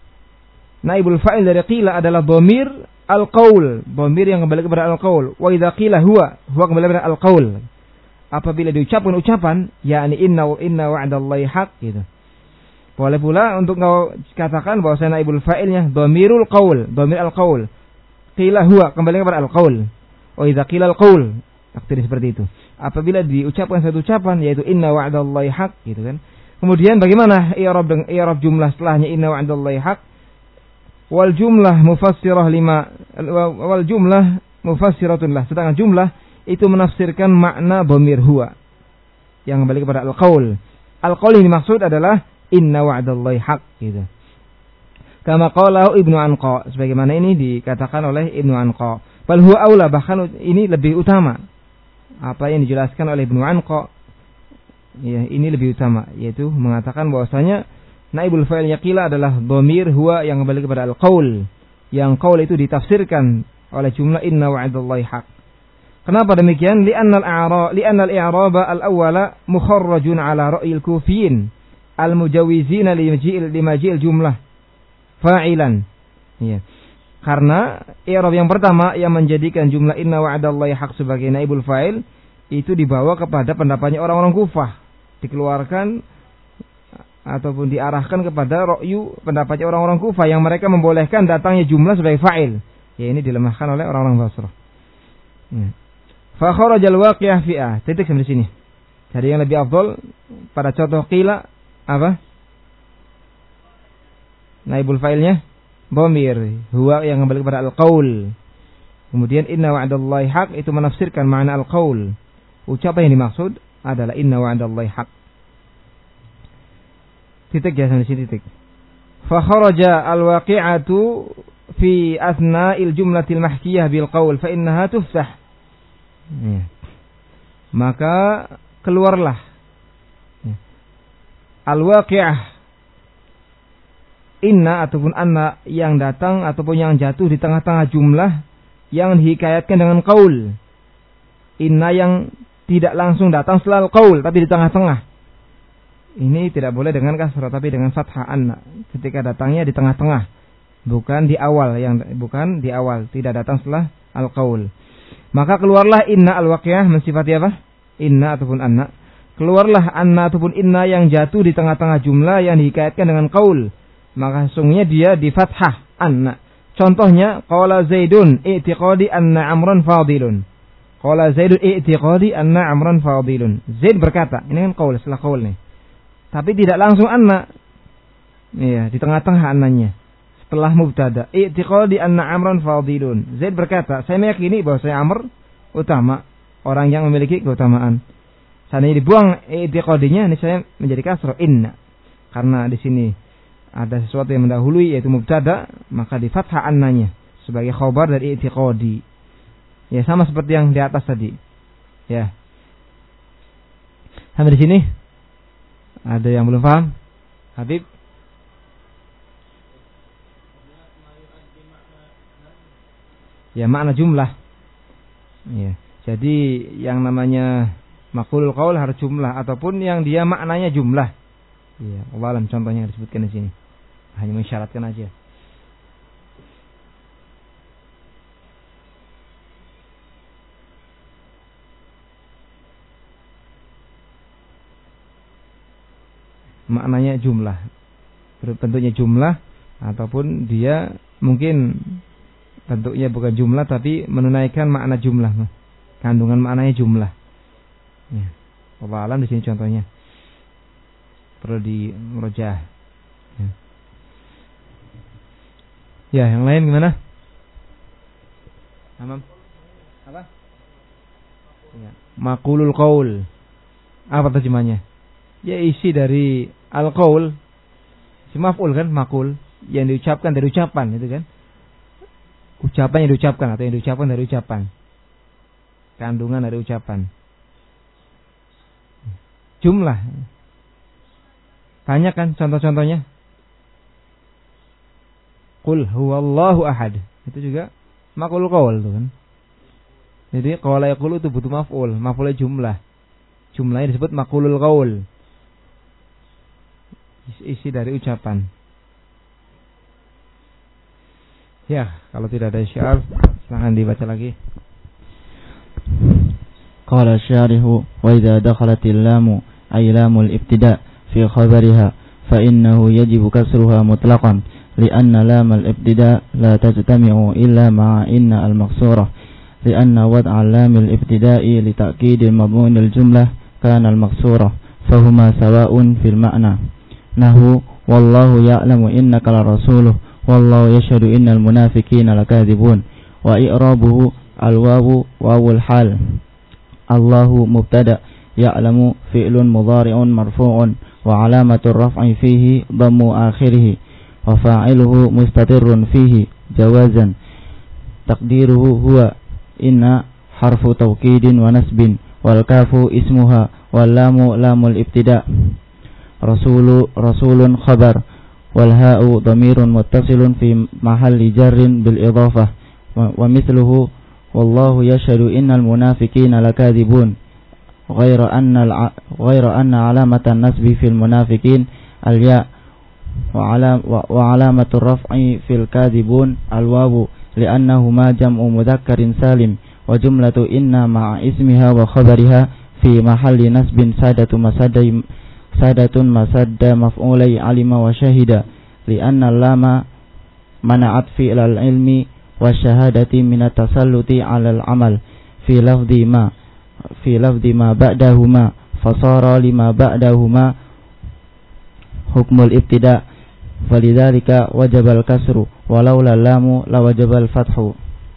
naibul fa'il dari qila adalah dhamir al-qaul, dhamir yang kembali kepada al-qaul. Wa idza qila huwa, huwa kembali kepada al-qaul. Apabila diucapkan ucapan yakni inna wa inna wa'dallahi haqq gitu. Boleh pula untuk engkau katakan bahwasanya naibul fa'ilnya dhamirul qaul, dhamir al-qaul. Qila huwa kembali kepada al-qaul. Oh, idza qila al-qaul, takdir seperti itu. Apabila diucapkan satu ucapan yaitu inna wa'dallahi haqq gitu kan. Kemudian bagaimana i'rab dengan i'rab jumlah setelahnya inna wa'dallahi haqq? Wal jumlah mufassirah lima wal jumlah mufassiratun lah. Sedangkan jumlah itu menafsirkan makna dhamir huwa yang kembali kepada al-qaul. Al-qaul yang dimaksud adalah inna wa'dallahi haqq gitu. Kama qalahu Ibnu Anqa, sebagaimana ini dikatakan oleh Ibnu Anqa. Bal huwa aula, bahkan ini lebih utama. Apa yang dijelaskan oleh Ibnu Anqa, ya, ini lebih utama, yaitu mengatakan bahwasanya naibul fa'il yaqila adalah dhamir huwa yang kembali kepada al-qaul. Yang qaul itu ditafsirkan oleh jumlah inna wa'dallahi haqq. Kenapa demikian? Li'anna al-i'rab li'anna al-i'raba al-awwala mukharrajun ala ra'yil kufiyyin al-mujawizina limaji'il limaji'il jumlah fa'ilan. Ya. Karena i'rab yang pertama yang menjadikan jumlah inna wa'dallahi haqq sebagai naibul fa'il itu dibawa kepada pendapatnya orang-orang Kufah, dikeluarkan ataupun diarahkan kepada ra'yu pendapatnya orang-orang Kufah yang mereka membolehkan datangnya jumlah sebagai fa'il. Ya, ini dilemahkan oleh orang-orang Basrah. Ya. Fa kharajal waqi'ah fi'ah. Titik sampai sini. Jadi yang lebih afdal pada contoh qila apa? Naibul fa'ilnya dhamir huwa yang kembali kepada al-qaul. Kemudian inna wa'dallahi haqq itu menafsirkan makna al-qaul. Ucapan yang dimaksud adalah inna wa'dallahi haqq. Titik ya sampai sini titik. fa kharaja al-waqi'atu fi asna'il jumlatil mahkiyah bil qaul fa innaha tuftah. Ya. Maka keluarlah ya. Al-waqi'ah inna ataupun anna yang datang ataupun yang jatuh di tengah-tengah jumlah yang dihikayatkan dengan qaul. Inna yang tidak langsung datang setelah qaul tapi di tengah-tengah. Ini tidak boleh dengan kasrah tapi dengan fathah anna. Ketika datangnya di tengah-tengah, bukan di awal, yang bukan di awal, tidak datang setelah al-qaul. Maka keluarlah inna al-waqi'ah mensifati apa? Inna ataupun anna. Keluarlah anna ataupun inna yang jatuh di tengah-tengah jumlah yang dihikayatkan dengan qaul. Maka sesungguhnya dia di fathah anna. Contohnya qala Zaidun i'tiqadi anna Amran fadilun. Qala Zaidun i'tiqadi anna Amran fadilun. Zaid berkata, ini kan qaul, setelah qaul nih. Tapi tidak langsung anna. Iya, di tengah-tengah annanya. Setelah mubtada, i'tiqadi anna Amran fadilun. Zaid berkata, saya meyakini bahwa saya Amr utama, orang yang memiliki keutamaan. Seandainya dibuang i'tiqadinya, ini saya menjadi kasrah inna. Karena di sini ada sesuatu yang mendahului yaitu mubtada, maka di fathah annanya sebagai khabar dari i'tiqadi. Ya, sama seperti yang di atas tadi. Ya. Sampai di sini ada yang belum paham? Habib? Ya, makna jumlah. Ya. Jadi yang namanya maqulul qaul harus jumlah ataupun yang dia maknanya jumlah. Ya, Allah alam contohnya yang disebutkan di sini. Hanya mensyaratkan aja. Maknanya jumlah, bentuknya jumlah ataupun dia mungkin bentuknya bukan jumlah tapi menunaikan makna jumlah, kandungan maknanya jumlah. Ya, Allah alam di sini contohnya perlu di murojaah. Ya. Ya, yang lain gimana? Amam? Apa? Ya. Maqulul qaul. Apa terjemahnya? Ya, isi dari al-qaul, si maf'ul kan, maqul, yang diucapkan dari ucapan, itu kan. Ucapan yang diucapkan atau yang diucapkan dari ucapan. Kandungan dari ucapan. Jumlah. Banyak kan contoh-contohnya. Qul huwallahu ahad. Itu juga maqul qaul itu kan. Jadi qala yaqulu itu butuh maf'ul, maf'ulnya jumlah. Jumlahnya disebut maqulul qaul. Isi dari ucapan. Ya, kalau tidak ada syair, silakan dibaca lagi. Qala syarihu wa idza dakhalat al-lamu ay lamul ibtida' fi khabariha fa innahu yajibu kasruha mutlaqan li'anna lam al-ibtida' la tajtami'u illa ma'a inna al-maqsurah li'anna wad'a lam al-ibtida'i li ta'kid madmun al-jumlah kana al-maqsurah fahuma sawa'un fil ma'na. Nahu wallahu ya'lamu innaka la rasuluh wallahu yashhadu innal munafiqina lakadzibun wa i'rabuhu al-wawu wawul hal. Allahu mubtada ya'lamu fi'lun mudhari'un marfu'un wa 'alamatur raf'i fihi dhammu akhirih wa fa'iluhu mustatirrun fihi jawazan taqdiruhu huwa inna harfu tawkidin wa nasbin wal kafu ismuha wal lamu lamul ibtida'. Rasulu rasulun khabar wal ha'u dhamirun muttasilun fi mahalli jarrin bil idhafah wa mithluhu wallahu yashhadu innal munafiqina lakadzibun ghayra anna ghayra anna alamatan nasbi fil munafiqin al ya wa alam wa alamatu raf'i fil kadzibun al wawu li'annahuma jam'u mudzakkarin salim wa jumlatu inna ma'a ismiha wa khabariha fi mahalli nasbin sadatu masadai sadatun masadda maf'ulai alima wa syahida li'anna lama mana'at fi'lal ilmi wa syahadati minat tasalluti 'alal amal fi lafdhi ma fi lafdhi ma ba'dahuma fasara lima ba'dahuma hukmul ibtida' walidzalika wajabal kasru walau lamu la wajabal fathu.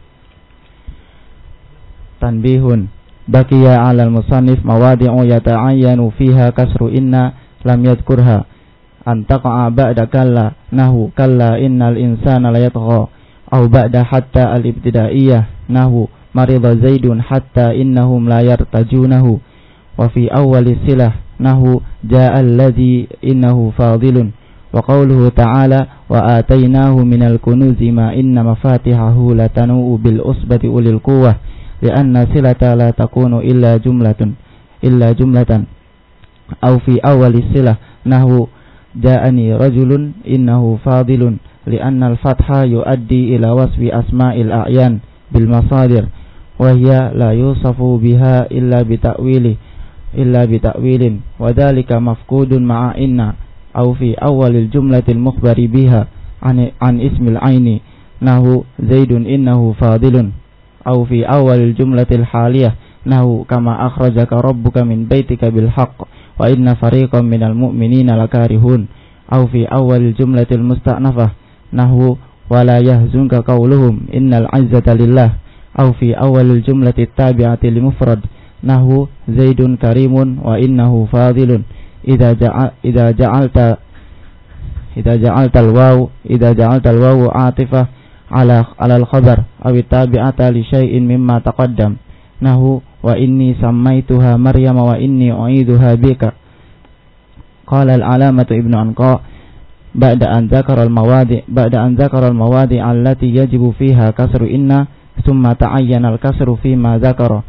Tanbihun baqiya 'alal musannif mawadi'u yata'ayyanu fiha kasru inna lam yadhkurha an taqa'a ba'da kalla nahu kalla innal insana layatgha aw ba'da hatta al-ibtidaiyah nahu marida zaidun hatta innahum la yartajunahu wa fi awwali silah nahu ja'a alladhi innahu fadilun wa qawluhu ta'ala wa atainahu minal kunuzi ma inna mafatihahu latanu bil usbati ulil quwwah li'anna silata la takunu illa jumlatun illa jumlatan aw fi awwali silah nahu ja'ani rajulun innahu fadilun li'anna al-fatha yuaddi ila wasfi asma'il a'yan bil masadir wa hiya la yusafu biha illa bita'wili illa bita'wilin wa dhalika mafqudun ma'a inna aw fi awwalil jumlatil mukhbari biha an an ismil aini nahu zaidun innahu fadilun aw fi awwalil jumlatil haliyah nahu kama akhrajaka rabbuka min baitika bil haqq wa inna fariqan minal mu'minina lakarihun aw fi awwalil jumlatil musta'nafah nahu wala yahzunka qawluhum innal 'izzata lillah aw fi awwalil jumlati tabi'ati li mufrad nahu zaidun karimun wa innahu fadilun idza ja'a idza ja'alta idza ja'alta al-waw idza ja'alta al-waw 'atifah ala ala al-khabar aw tabi'ata li syai'in mimma taqaddam nahu wa inni sammaituha maryam wa inni u'iduha bika qala al-alamatu ibnu anqa ba'da an dzakara al-mawadi' ba'da an dzakara al-mawadi' allati yajibu fiha kasru inna thumma ta'ayyana al-kasru fi ma dzakara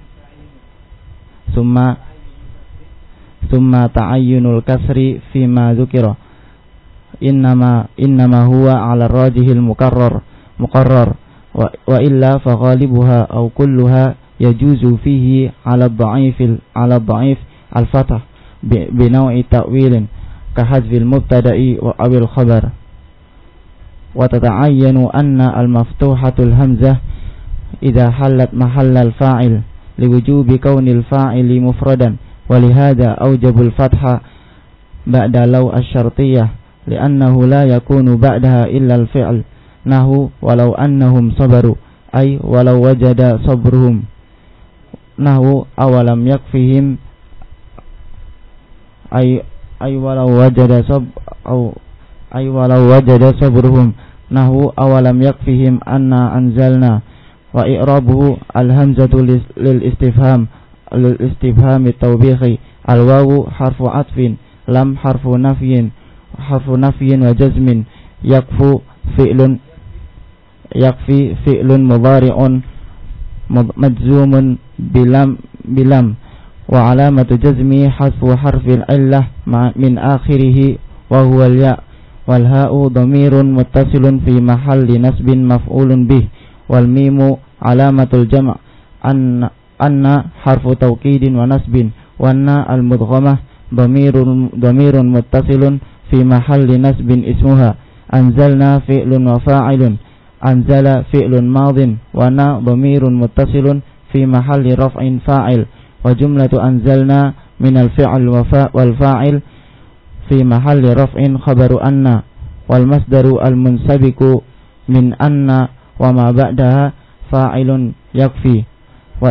thumma thumma ta'ayyunul kasri fi ma dzukira innama innama huwa 'ala ar-rajihil mukarrar muqarrar wa, wa illa fa ghalibuha aw kulluha yajuzu fihi 'ala ad-dha'if 'ala ad-dha'if al-fath bi, bi naw'i ta'wilin ka hadzfil mubtada'i wa awil khabar wa tata'ayyanu anna al-maftuhatul hamzah idza halat mahalla al-fa'il liwujubi kaunil fa'ili mufradan wa lihada awjabul fatha ba'da law asy-syartiyah li'annahu la yakunu ba'daha illa al-fi'l nahu walau annahum sabaru ay walau wajada sabruhum nahu awalam yakfihim ay ay walau wajada sab au ay walau wajada sabruhum nahu awalam yakfihim anna anzalna wa i'rabuhu al-hamzatu lil istifham lil istifham at-tawbihi al-wawu harfu atfin lam harfu nafyin harfu nafyin wa jazmin yakfu fi'lun yakfi fi'lun mudhari'un majzumun bilam bilam wa alamatu jazmi hasfu harfil illah min akhirih wa huwa al-ya wal ha'u dhamirun muttasilun fi mahalli nasbin maf'ulun bih wal mimu alamatul jama' anna anna harfu tawkidin wa nasbin wanna al-mudghamah dhamirun dhamirun muttasilun fi mahalli nasbin ismuha anzalna fi'lun wa fa'ilun anzala fi'lun madin wa na dhamirun muttasilun fi mahalli raf'in fa'il wa jumlatu anzalna min al-fi'l wa fa' wal fa'il fi mahalli raf'in khabaru anna wal masdaru al-munsabiku min anna wa ma ba'daha fa'ilun yakfi wa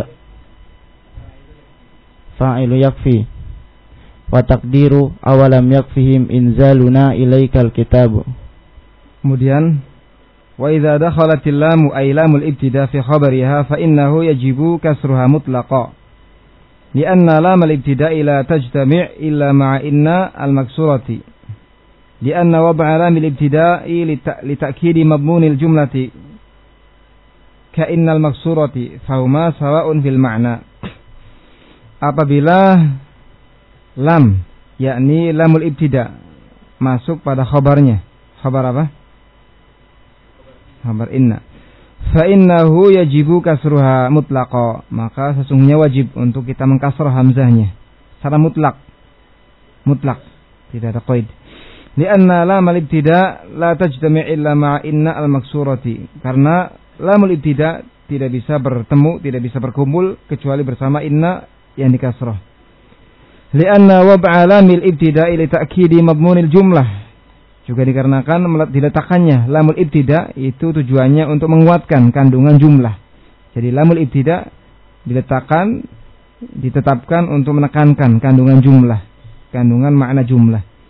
fa'ilu yakfi wa taqdiru awalam yakfihim inzaluna ilaikal kitab. Kemudian wa idza dakhalatil lamu ay lamul ibtida fi khabariha fa innahu yajibu kasruha mutlaqa lianna lamal ibtida'i la tajtami' illa ma'a inna al-maksurati lianna wad'a lamil ibtida'i li ta'kidi madmunil jumlati ka innal maksurati fahuma sawa'un fil ma'na. Apabila lam yakni lamul ibtida masuk pada khabarnya, khabar apa? Khabar inna. Fa innahu yajibu kasruha mutlaqa, maka sesungguhnya wajib untuk kita mengkasrah hamzahnya secara mutlak. Mutlak, tidak ada qaid. Lianna lamal ibtida la tajtami' illa ma'a inna al-maksurati. Karena lamul ibtida tidak bisa bertemu, tidak bisa berkumpul kecuali bersama inna yang dikasrah. Lianna wab'a lamil ibtida'i li ta'kidi madmunil jumlah. Juga dikarenakan diletakkannya lamul ibtida itu tujuannya untuk menguatkan kandungan jumlah. Jadi lamul ibtida diletakkan, ditetapkan untuk menekankan kandungan jumlah, kandungan makna jumlah.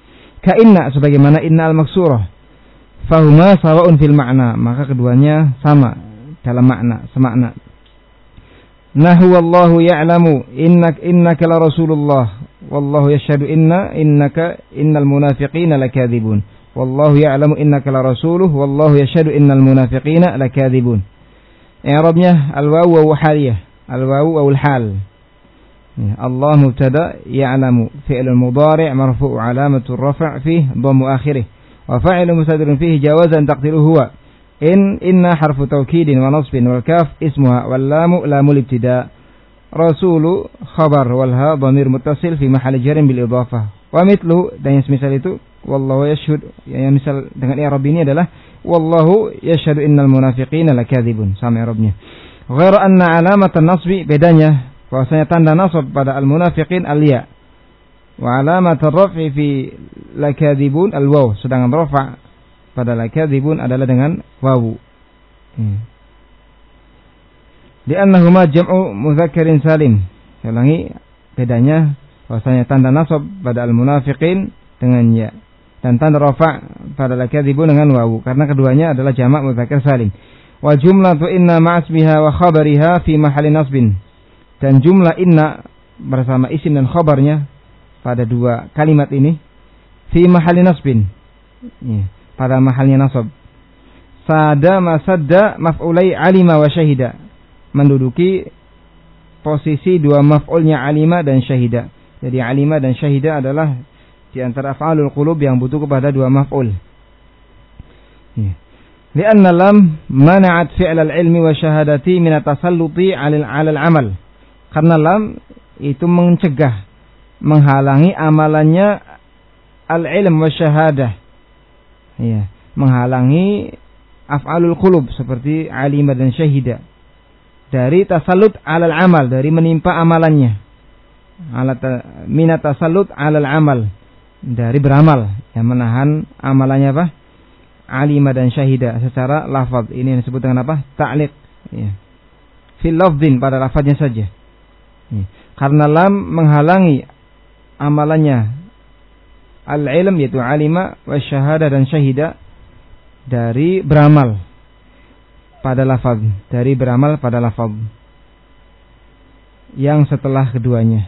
ka inna sebagaimana inna al-maksurah. Fahuma sawa'un fil ma'na, maka keduanya sama dalam makna, semakna. Nahu wallahu ya'lamu innak innaka la rasulullah wallahu yashhadu inna innaka innal munafiqina lakadzibun. Wallahu ya'lamu innaka la rasuluh wallahu yashhadu innal munafiqina lakadzibun. I'rabnya al-wawu wa haliyah. Al-wawu wa al-hal. Allah mubtada ya'lamu fi'l mudhari' marfu' alamatu ar-raf' fihi dhammu akhirih wa fa'ilu mustadrun fihi jawazan taqdiruhu huwa in inna harfu tawkidin wa nasbin wal kaf ismuha wal lamu lamul ibtida' rasulu khabar wal ha dhamir muttasil fi mahalli jarrin bil idhafah wa mithlu, dan yang semisal itu wallahu yashhad, yang misal dengan i'rab ini adalah wallahu yashhadu innal munafiqina lakadzibun, sama i'rabnya. Ghairu anna alamatan nasbi, bedanya bahwasanya tanda nasab pada al-munafiqin al-ya wa alamat ar-raf'i fi lakadzibun al-waw, sedangkan rafa' pada lakadzibun adalah dengan wawu. Hmm. Li'annahuma jam'u mudzakkarin salim. Saya ulangi, bedanya bahwasanya tanda nasab pada al-munafiqin dengan ya dan tanda rafa' pada lakadzibun dengan wawu, karena keduanya adalah jamak mudzakkar salim. Wa jumlatu inna ma'asbiha wa khabariha fi mahalli nasbin, dan jumlah inna bersama isim dan khabarnya pada dua kalimat ini fi mahalli nasbin, ya, pada mahalnya nasab. Sada masadda maf'ulai alima wa syahida, menduduki posisi dua maf'ulnya alima dan syahida. Jadi alima dan syahida adalah di antara af'alul qulub yang butuh kepada dua maf'ul. Ya. Lianna lam mana'at fi'l al-ilmi wa syahadati min at-tasalluti 'ala al-'amal. Karena lam itu mencegah, menghalangi amalannya al-ilm wa syahadah. Ya, menghalangi af'alul qulub seperti alima dan syahida dari tasallut 'alal amal, dari menimpa amalannya. Ala minat tasallut 'alal amal, dari beramal, yang menahan amalannya apa? Alima dan syahida secara lafaz. Ini yang disebut dengan apa? Ta'liq, ya. Fil lafdhin, pada lafaznya saja. Ya. Karena lam menghalangi amalannya al-ilm, yaitu alima wa syahada dan syahida, dari beramal pada lafaz, dari beramal pada lafaz yang setelah keduanya.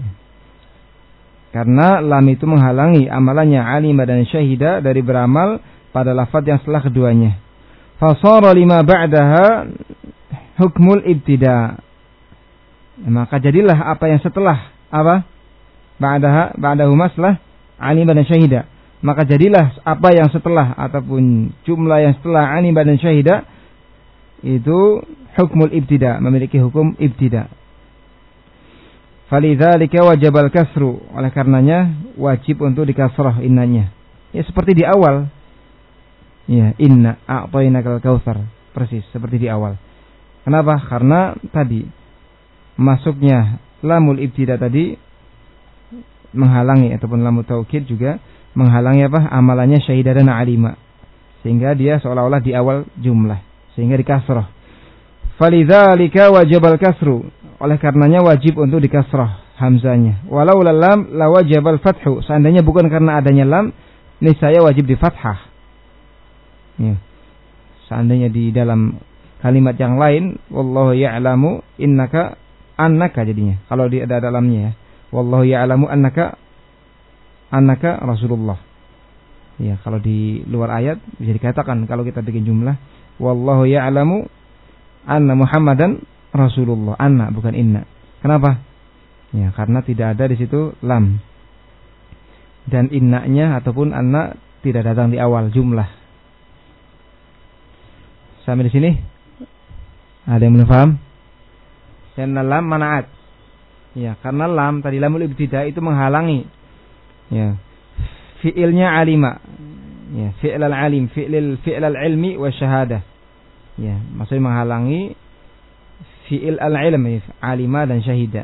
Karena lam itu menghalangi amalannya alima dan syahida dari beramal pada lafaz yang setelah keduanya. Fasara lima ba'daha hukmul ibtida'. Maka jadilah apa yang setelah apa? Ba'daha, ba'dahu maslah alima dan syahida. Maka jadilah apa yang setelah ataupun jumlah yang setelah alima dan syahida itu hukmul ibtida', memiliki hukum ibtida'. Falidzalika wajibal kasru, oleh karenanya wajib untuk dikasrah innanya. Ya seperti di awal. Ya, inna a'tainakal kautsar, persis seperti di awal. Kenapa? Karena tadi masuknya lamul ibtida tadi menghalangi, ataupun lamul taukid juga menghalangi apa? Amalannya syahidah dan alima, sehingga dia seolah-olah di awal jumlah, sehingga dikasrah. Falidzalika wajibal kasru, oleh karenanya wajib untuk dikasrah hamzanya. Walau lam la wajibal fathu, seandainya bukan karena adanya lam niscaya wajib di fathah. Ya. Seandainya di dalam kalimat yang lain wallahu ya'lamu innaka annaka, jadinya kalau di ada dalamnya ya, wallahu ya'lamu annaka annaka rasulullah. Ya, kalau di luar ayat bisa dikatakan kalau kita bikin jumlah wallahu ya'lamu anna muhammadan rasulullah, anna bukan inna. Kenapa? Ya, karena tidak ada di situ lam. Dan innanya ataupun anna tidak datang di awal jumlah. Sampai di sini ada yang belum paham? Karena lam manaat. Ya, karena lam tadi lamul ibtida itu menghalangi. Ya. Fi'ilnya alima. Ya, fi'il al-alim, fi'il fi'il al-ilmi wa syahadah. Ya, maksudnya menghalangi fi'il al-ilm, alima dan syahida.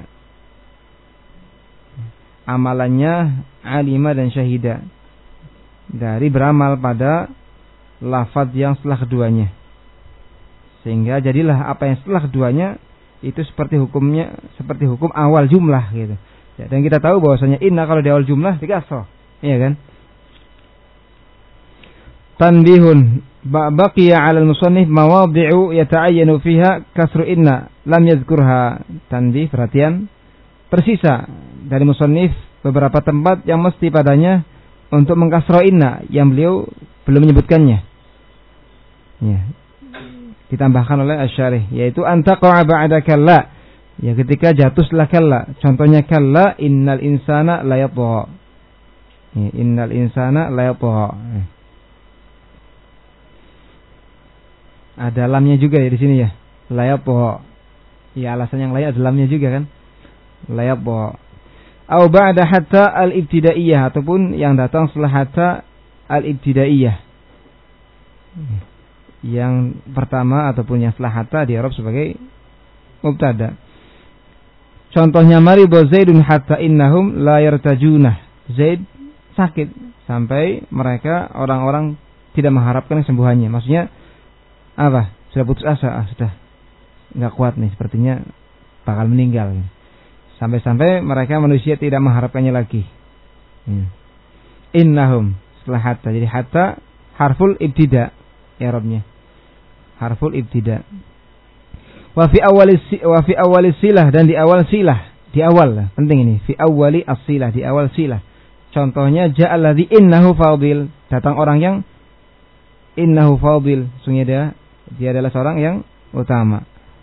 Amalannya alima dan syahida dari beramal pada lafaz yang setelah keduanya. Sehingga jadilah apa yang setelah keduanya itu seperti hukumnya seperti hukum awal jumlah gitu. Ya, dan kita tahu bahwasanya inna kalau di awal jumlah dikasrah, iya kan? tanbihun baqiya 'ala al-musannif mawadhi'u yata'ayyanu fiha kasru inna lam yadhkurha. Tanbih, perhatian, tersisa dari musannif beberapa tempat yang mesti padanya untuk mengkasro inna yang beliau belum menyebutkannya. Ya. Ditambahkan oleh asy-syarih, yaitu antaqa'a ba'da kalla. Ya, ketika jatuh setelah kalla. Contohnya kalla innal insana la yatgha. Ya, innal insana la yatgha. Ya. Ada lamnya juga ya di sini ya. La yatgha. Ya, alasan yang lain ada lamnya juga kan. La yatgha. Au ba'da hatta al-ibtidaiyah, ataupun yang datang setelah hatta al-ibtidaiyah. Yang pertama ataupun yang setelah hatta di Arab sebagai mubtada. Contohnya maridu Zaidun hatta innahum la yartajuna. Zaid sakit sampai mereka orang-orang tidak mengharapkan kesembuhannya. Maksudnya apa? Sudah putus asa, ah, sudah enggak kuat nih, sepertinya bakal meninggal. Sampai-sampai mereka manusia tidak mengharapkannya lagi. Hmm. Innahum setelah hatta. Jadi hatta harful ibtida i'rabnya. Harful ibtida. Wa fi awwali wa fi awwali silah, dan di awal silah, di awal penting ini, fi awwali as-silah, di awal silah. Contohnya ja'alladzi innahu fadil, datang orang yang innahu fadil, sungguh dia dia adalah seorang yang utama.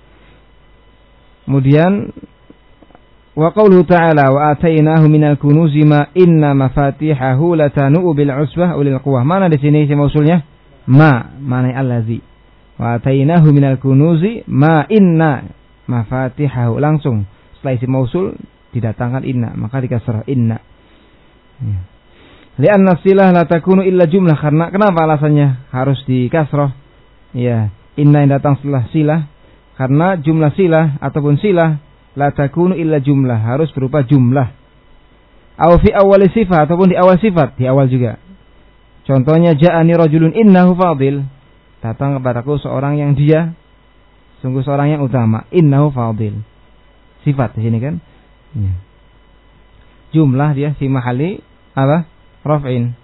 Kemudian wa qauluhu ta'ala wa atainahu minal kunuzi ma inna mafatihahu latanu bil usbah ulil quwwah. Mana di sini isim mausulnya? Ma, mana allazi. Wa atainahu minal kunuzi ma inna mafatihahu, langsung setelah isim mausul didatangkan inna, maka dikasrah inna. Ya. Li'anna silah la takunu illa jumlah, karena kenapa alasannya harus dikasrah? Ya, inna yang datang setelah silah karena jumlah silah ataupun silah la takunu illa jumlah, harus berupa jumlah. Aw fi awwali sifat, ataupun di awal sifat, di awal juga. Contohnya ja'ani rajulun innahu fadil, datang kepadaku seorang yang dia sungguh seorang yang utama. Innahu fadil, sifat di sini kan. Ya. Jumlah dia fi mahali apa? Raf'in.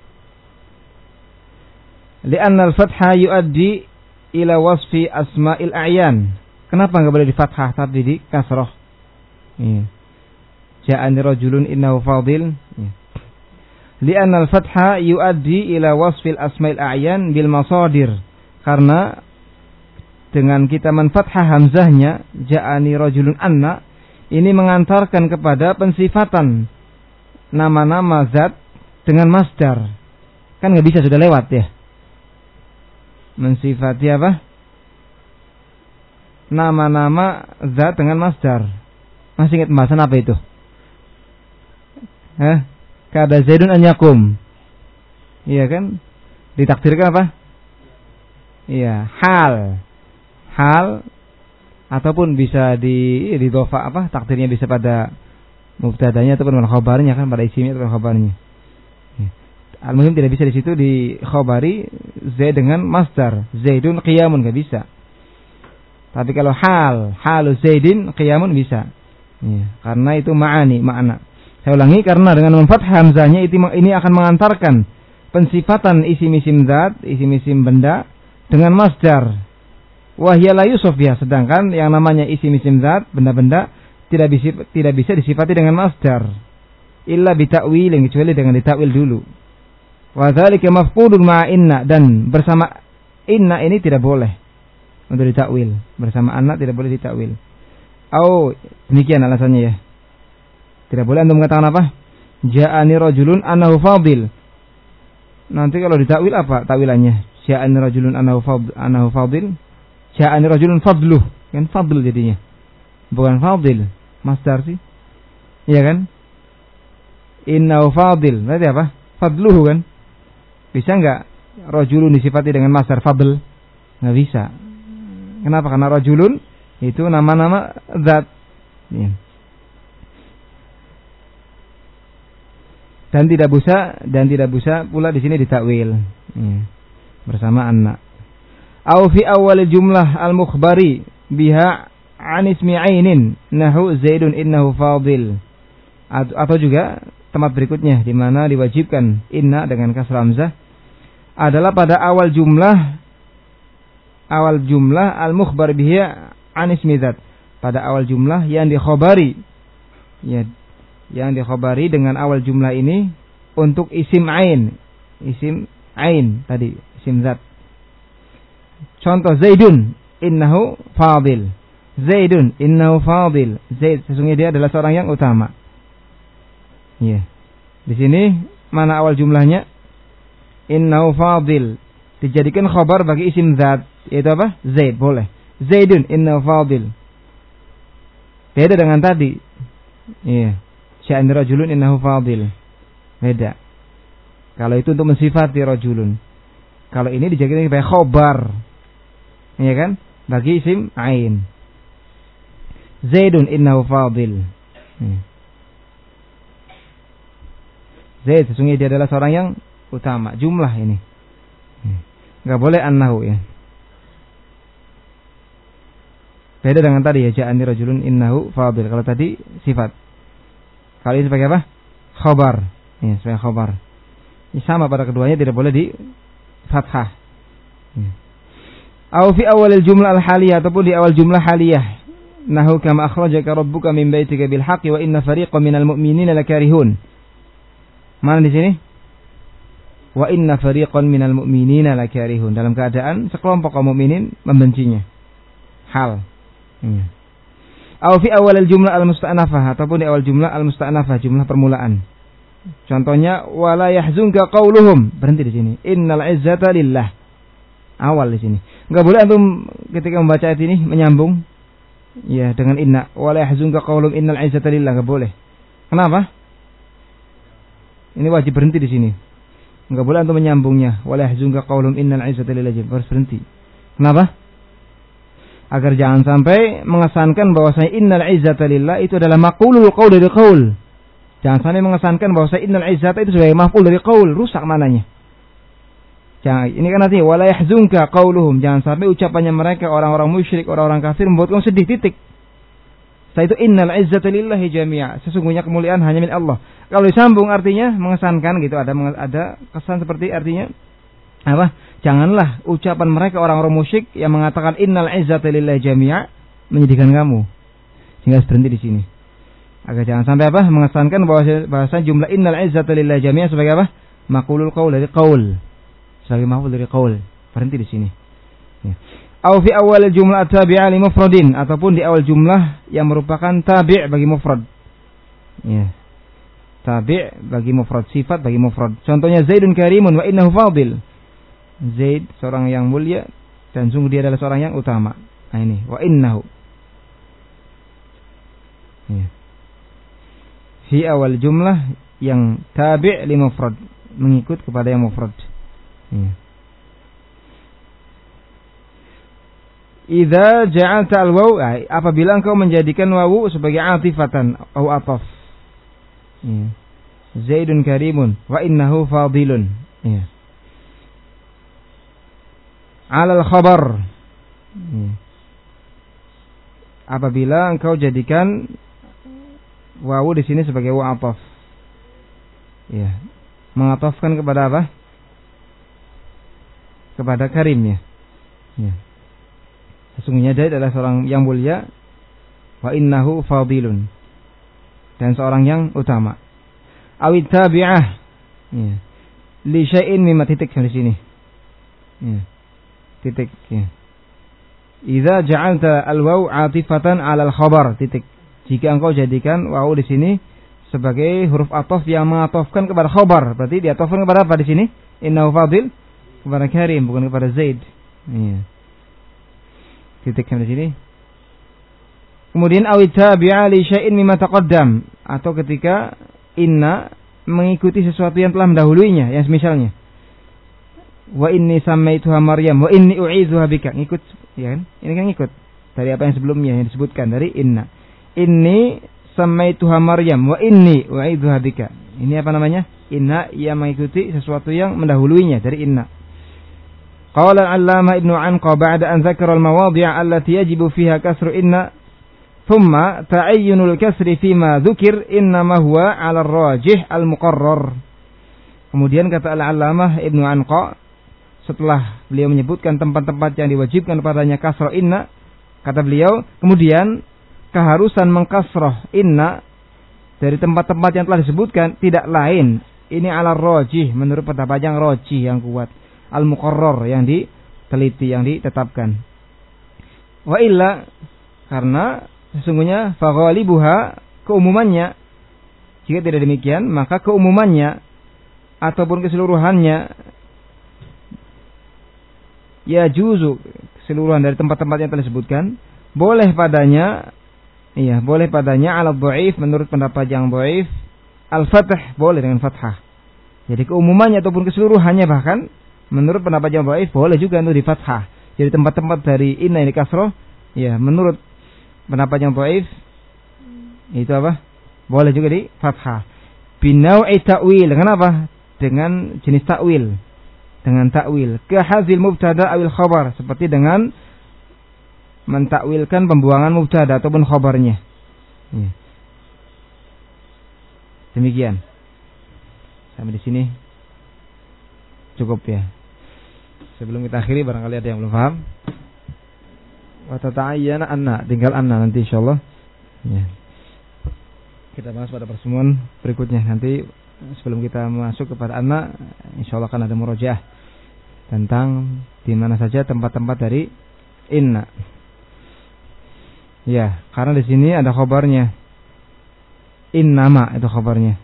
Li'anna al-fathha yuaddi ila wasfi asma'il a'yan. Kenapa enggak boleh di fathah tapi di kasrah? Iya. Ja'ani rajulun innahu fadil. Iya. Li'anna al-fathha yuaddi ila wasfil asma'il a'yan bil masadir. Karena dengan kita menfathah hamzahnya ja'ani rajulun anna, ini mengantarkan kepada pensifatan nama-nama zat dengan masdar. Kan enggak bisa, sudah lewat ya. Mensifati apa? Nama-nama zat dengan masdar. Masih ingat pembahasan apa itu? Hah? Kada Zaidun an yakum. Iya kan? Ditakdirkan apa? Iya, hal. Hal ataupun bisa di di dhofa apa? Takdirnya bisa pada mubtadanya ataupun pada khabarnya kan, pada isimnya atau khabarnya. Ya. Al-muhim tidak bisa di situ di khabari Zaid dengan masdar. Zaidun qiyamun enggak bisa. Tapi kalau hal, halu Zaidin qiyamun bisa. Ya, karena itu ma'ani, makna. Saya ulangi, karena dengan memfathah hamzahnya ini akan mengantarkan pensifatan isim-isim zat, isim-isim benda dengan masdar. Wahya la yusuf ya, sedangkan yang namanya isim-isim zat, benda-benda tidak bisa tidak bisa disifati dengan masdar. Illa bita'wil, kecuali dengan ditakwil dulu. Wa dzalika mafqudun ma'a inna, dan bersama inna ini tidak boleh untuk ditakwil. Bersama anna tidak boleh ditakwil. Oh, demikian alasannya ya. Tidak boleh antum mengatakan apa? Ja'ani rajulun annahu fadil. Nanti kalau ditakwil apa takwilannya? Ja'ani rajulun annahu fadil, annahu fadil. Ja'ani rajulun fadluh. Kan fadl jadinya. Bukan fadil, masdar sih. Iya kan? Innahu fadil. Berarti apa? Fadluhu kan? Bisa enggak rajulun disifati dengan masdar fadl? Enggak bisa. Kenapa? Karena rajulun itu nama-nama zat. Ya. Dan tidak bisa dan tidak bisa pula di sini ditakwil. Ya. Bersama anna. Au fi awal jumlah al-mukhbari biha an ismi ainin nahu Zaidun innahu fadil. Atau juga tempat berikutnya di mana diwajibkan inna dengan kasrah hamzah adalah pada awal jumlah awal jumlah al-mukhbar bihi an ismi dzat, pada awal jumlah yang dikhabari, ya, yang dikhabari dengan awal jumlah ini untuk isim ain, isim ain tadi, isim zat. Contoh Zaidun innahu fadil, Zaidun innahu fadil, Zaid sesungguhnya dia adalah seorang yang utama. Ya. Di sini mana awal jumlahnya? Innahu fadil, dijadikan khabar bagi isim zat, yaitu apa? Zaid, boleh. Zaidun innahu fadil. Beda dengan tadi. Iya. Sya'an rajulun innahu fadil. Beda. Kalau itu untuk mensifati rajulun. Kalau ini dijadikan sebagai khabar. Iya kan? Bagi isim ain. Zaidun innahu fadil. Hmm. Zaid sesungguhnya dia adalah seorang yang utama. Jumlah ini. Enggak boleh annahu ya. Beda dengan tadi ya, ja'ani rajulun innahu fadil. Kalau tadi sifat. Kalau ini sebagai apa? Khabar. Ya, sebagai khabar. Ini sama pada keduanya, tidak boleh di fathah. Ya. Au fi awalil jumlah al-haliyah, ataupun di awal jumlah haliyah. Nahu kama akhrajaka rabbuka min baitika bil haqqi wa inna fariqan minal mu'minina lakarihun. Mana di sini? Wa inna fariqan minal mu'minina lakarihun. Dalam keadaan sekelompok kaum mukminin membencinya. Hal. Ya. Au fi awalil jumlah al-musta'nafah, ataupun di awal jumlah al-musta'nafah, jumlah permulaan. Contohnya wala yahzunka qauluhum, berhenti di sini. Innal izzata lillah. Awal di sini. Enggak boleh antum ketika membaca ayat ini menyambung ya dengan inna. Wala yahzunka qauluhum innal izzata lillah, enggak boleh. Kenapa? Ini wajib berhenti di sini. Enggak boleh antum menyambungnya. Wala yahzunka qauluhum innal izzata lillah, harus berhenti. Kenapa? Agar jangan sampai mengesankan bahwasanya innal izzata lillah itu adalah maqulul qaul dari qaul. Jangan sampai mengesankan bahwasanya innal izzata itu sebagai maf'ul dari qaul, rusak mananya. Jangan, ini kan artinya wala yahzunka qauluhum, jangan sampai ucapannya mereka orang-orang musyrik, orang-orang kafir membuat kamu sedih, titik. Setelah itu innal izzata lillahi jami'a, sesungguhnya kemuliaan hanya milik Allah. Kalau disambung artinya mengesankan gitu, ada ada kesan seperti artinya apa? Janganlah ucapan mereka orang-orang musyrik yang mengatakan innal izzata lillahi jami'a menyedihkan kamu. Sehingga berhenti di sini. Agar jangan sampai apa? Mengesankan bahwa bahasa jumlah innal izzata lillahi jami'a sebagai apa? Maqulul qaul dari qaul. Sebagai maf'ul dari qaul. Berhenti di sini. Ya. Au fi awal jumlah tabi'a li mufradin, ataupun di awal jumlah yang merupakan tabi' bagi mufrad. Ya. Tabi' bagi mufrad, sifat bagi mufrad. Contohnya Zaidun karimun wa innahu fadil. Zaid seorang yang mulia dan sungguh dia adalah seorang yang utama. Nah ini wa innahu. Ya. Fi awal jumlah yang tabi' li mufrad, mengikut kepada yang mufrad. Ya. Idza ja'alta al-waw, apabila engkau menjadikan wawu sebagai atifatan atau ataf. Ya. Zaidun karimun wa innahu fadilun. Ya. Alal khabar. Ya. Apabila engkau jadikan wawu di sini sebagai wawu ataf. Ya. Mengatafkan kepada apa? Kepada karimnya. Ya. Sesungguhnya dia adalah seorang yang mulia, wa innahu fadilun, dan seorang yang utama. Awit tabi'ah, ya. Li syai'in mimma, titik di sini. Ya. Titik. Ya. Idza ja'alta al-waw 'atifatan 'ala al-khabar, titik. Jika engkau jadikan wawu di sini sebagai huruf ataf yang mengatafkan kepada khabar, berarti diatafkan kepada apa di sini? Innahu fadil, kepada karim, bukan kepada Zaid. Ya. Titik di sini. Kemudian awit tabi'a li syai'in mimma taqaddam, atau ketika inna mengikuti sesuatu yang telah mendahuluinya, yang semisalnya wa inni sammaituha Maryam wa inni u'idzuha bika, ngikut ya kan? Ini kan ngikut dari apa yang sebelumnya yang disebutkan dari inna. Inni sammaituha Maryam wa inni u'idzuha bika. Ini apa namanya? Inna yang mengikuti sesuatu yang mendahuluinya dari inna. Qala al-'allamah Ibnu Anqa ba'da an dzakara al-mawadhi'a allati yajibu fiha kasru inna thumma ta'ayyunul kasri fima dzukir innama huwa 'ala ar-rajih al-muqarrar. Kemudian kata al-'allamah Ibnu Anqa setelah beliau menyebutkan tempat-tempat yang diwajibkan padanya kasroh inna, kata beliau, kemudian keharusan mengkasroh inna dari tempat-tempat yang telah disebutkan tidak lain, ini ala rojih, menurut pendapat yang rojih, yang kuat, al-muqarrar, yang diteliti, yang ditetapkan. Wa illa, karena sesungguhnya faghalibuha, keumumannya, jika tidak demikian maka keumumannya ataupun keseluruhannya, ya juzu, keseluruhan dari tempat-tempat yang telah disebutkan, boleh padanya, iya boleh padanya ala dhaif, menurut pendapat yang dhaif, al-fath, boleh dengan fathah. Jadi keumumannya ataupun keseluruhannya bahkan menurut pendapat yang dhaif boleh juga untuk di fathah. Jadi tempat-tempat dari inna ini kasroh, ya menurut pendapat yang dhaif itu apa? Boleh juga di fathah. Binau'i ta'wil, dengan apa? Dengan jenis ta'wil. Dengan ta'wil. Kahadzil mubtada awil khabar, seperti dengan mentakwilkan pembuangan mubtada ataupun khabarnya. Ya. Demikian. Sampai di sini cukup ya. Sebelum kita akhiri, barangkali ada yang belum paham. Wa tata'ayyana anna, tinggal anna nanti insyaallah. Ya. Kita bahas pada pertemuan berikutnya. Nanti sebelum kita masuk kepada anna, insyaallah akan ada murojaah tentang di mana saja tempat-tempat dari inna. Ya, karena di sini ada khabarnya. Innama itu khabarnya.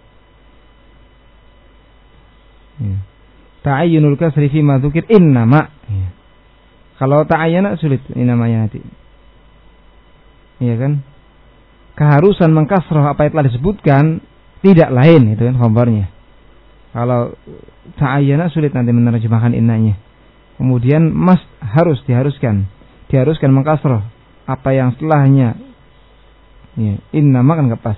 Ya. Ta'ayyunul kasri fi ma dzukir innama. Ya. Kalau ta'ayyana sulit ini namanya nanti. Iya kan? Keharusan mengkasroh apa yang telah disebutkan tidak lain, itu kan khabarnya. Kalau ta'ayyana sulit nanti menerjemahkan innanya. Kemudian mas harus diharuskan, diharuskan mengkasroh apa yang setelahnya. Ya, innama kan enggak pas.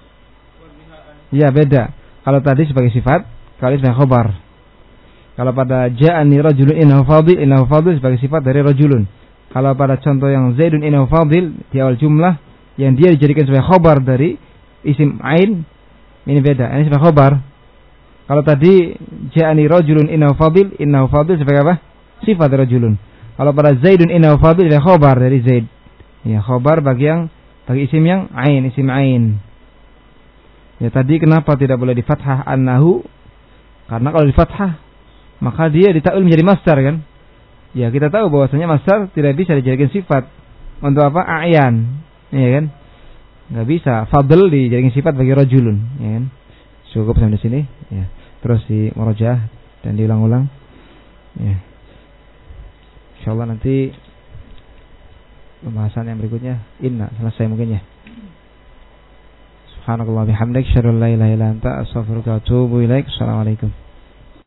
Ya beda. Kalau tadi sebagai sifat, kalau sebagai khabar. Kalau pada ja'ani rajulun innahu fadil, innahu fadil sebagai sifat dari rajulun. Kalau pada contoh yang zaidun innahu fadil di awal jumlah, yang dia dijadikan sebagai khobar dari isim ain, ini beda. Ini sebagai khobar. Kalau tadi ja'ani rajulun innahu fadil, innahu fadil sebagai apa? Sifat rajulun. Kalau pada zaidun innahu fadil sebagai khobar dari zaid. Ya, khobar bagi yang bagi isim yang ain, isim ain. Ya tadi kenapa tidak boleh di fathah annahu? Karena kalau di fathah maka dia ditakwil menjadi masdar kan? Ya kita tahu bahwasanya masdar tidak bisa dijadikan sifat untuk apa? A'yan. Iya kan? Enggak bisa fadl dijadikan sifat bagi rajulun, ya kan? Cukup sampai di sini, ya. Terus di murojaah dan diulang-ulang. Ya. Insyaallah nanti pembahasan yang berikutnya inna selesai mungkin ya. Subhanakallah bihamdik, asyhadu an la ilaha illa anta, astaghfiruka wa atubu ilaik. Assalamualaikum.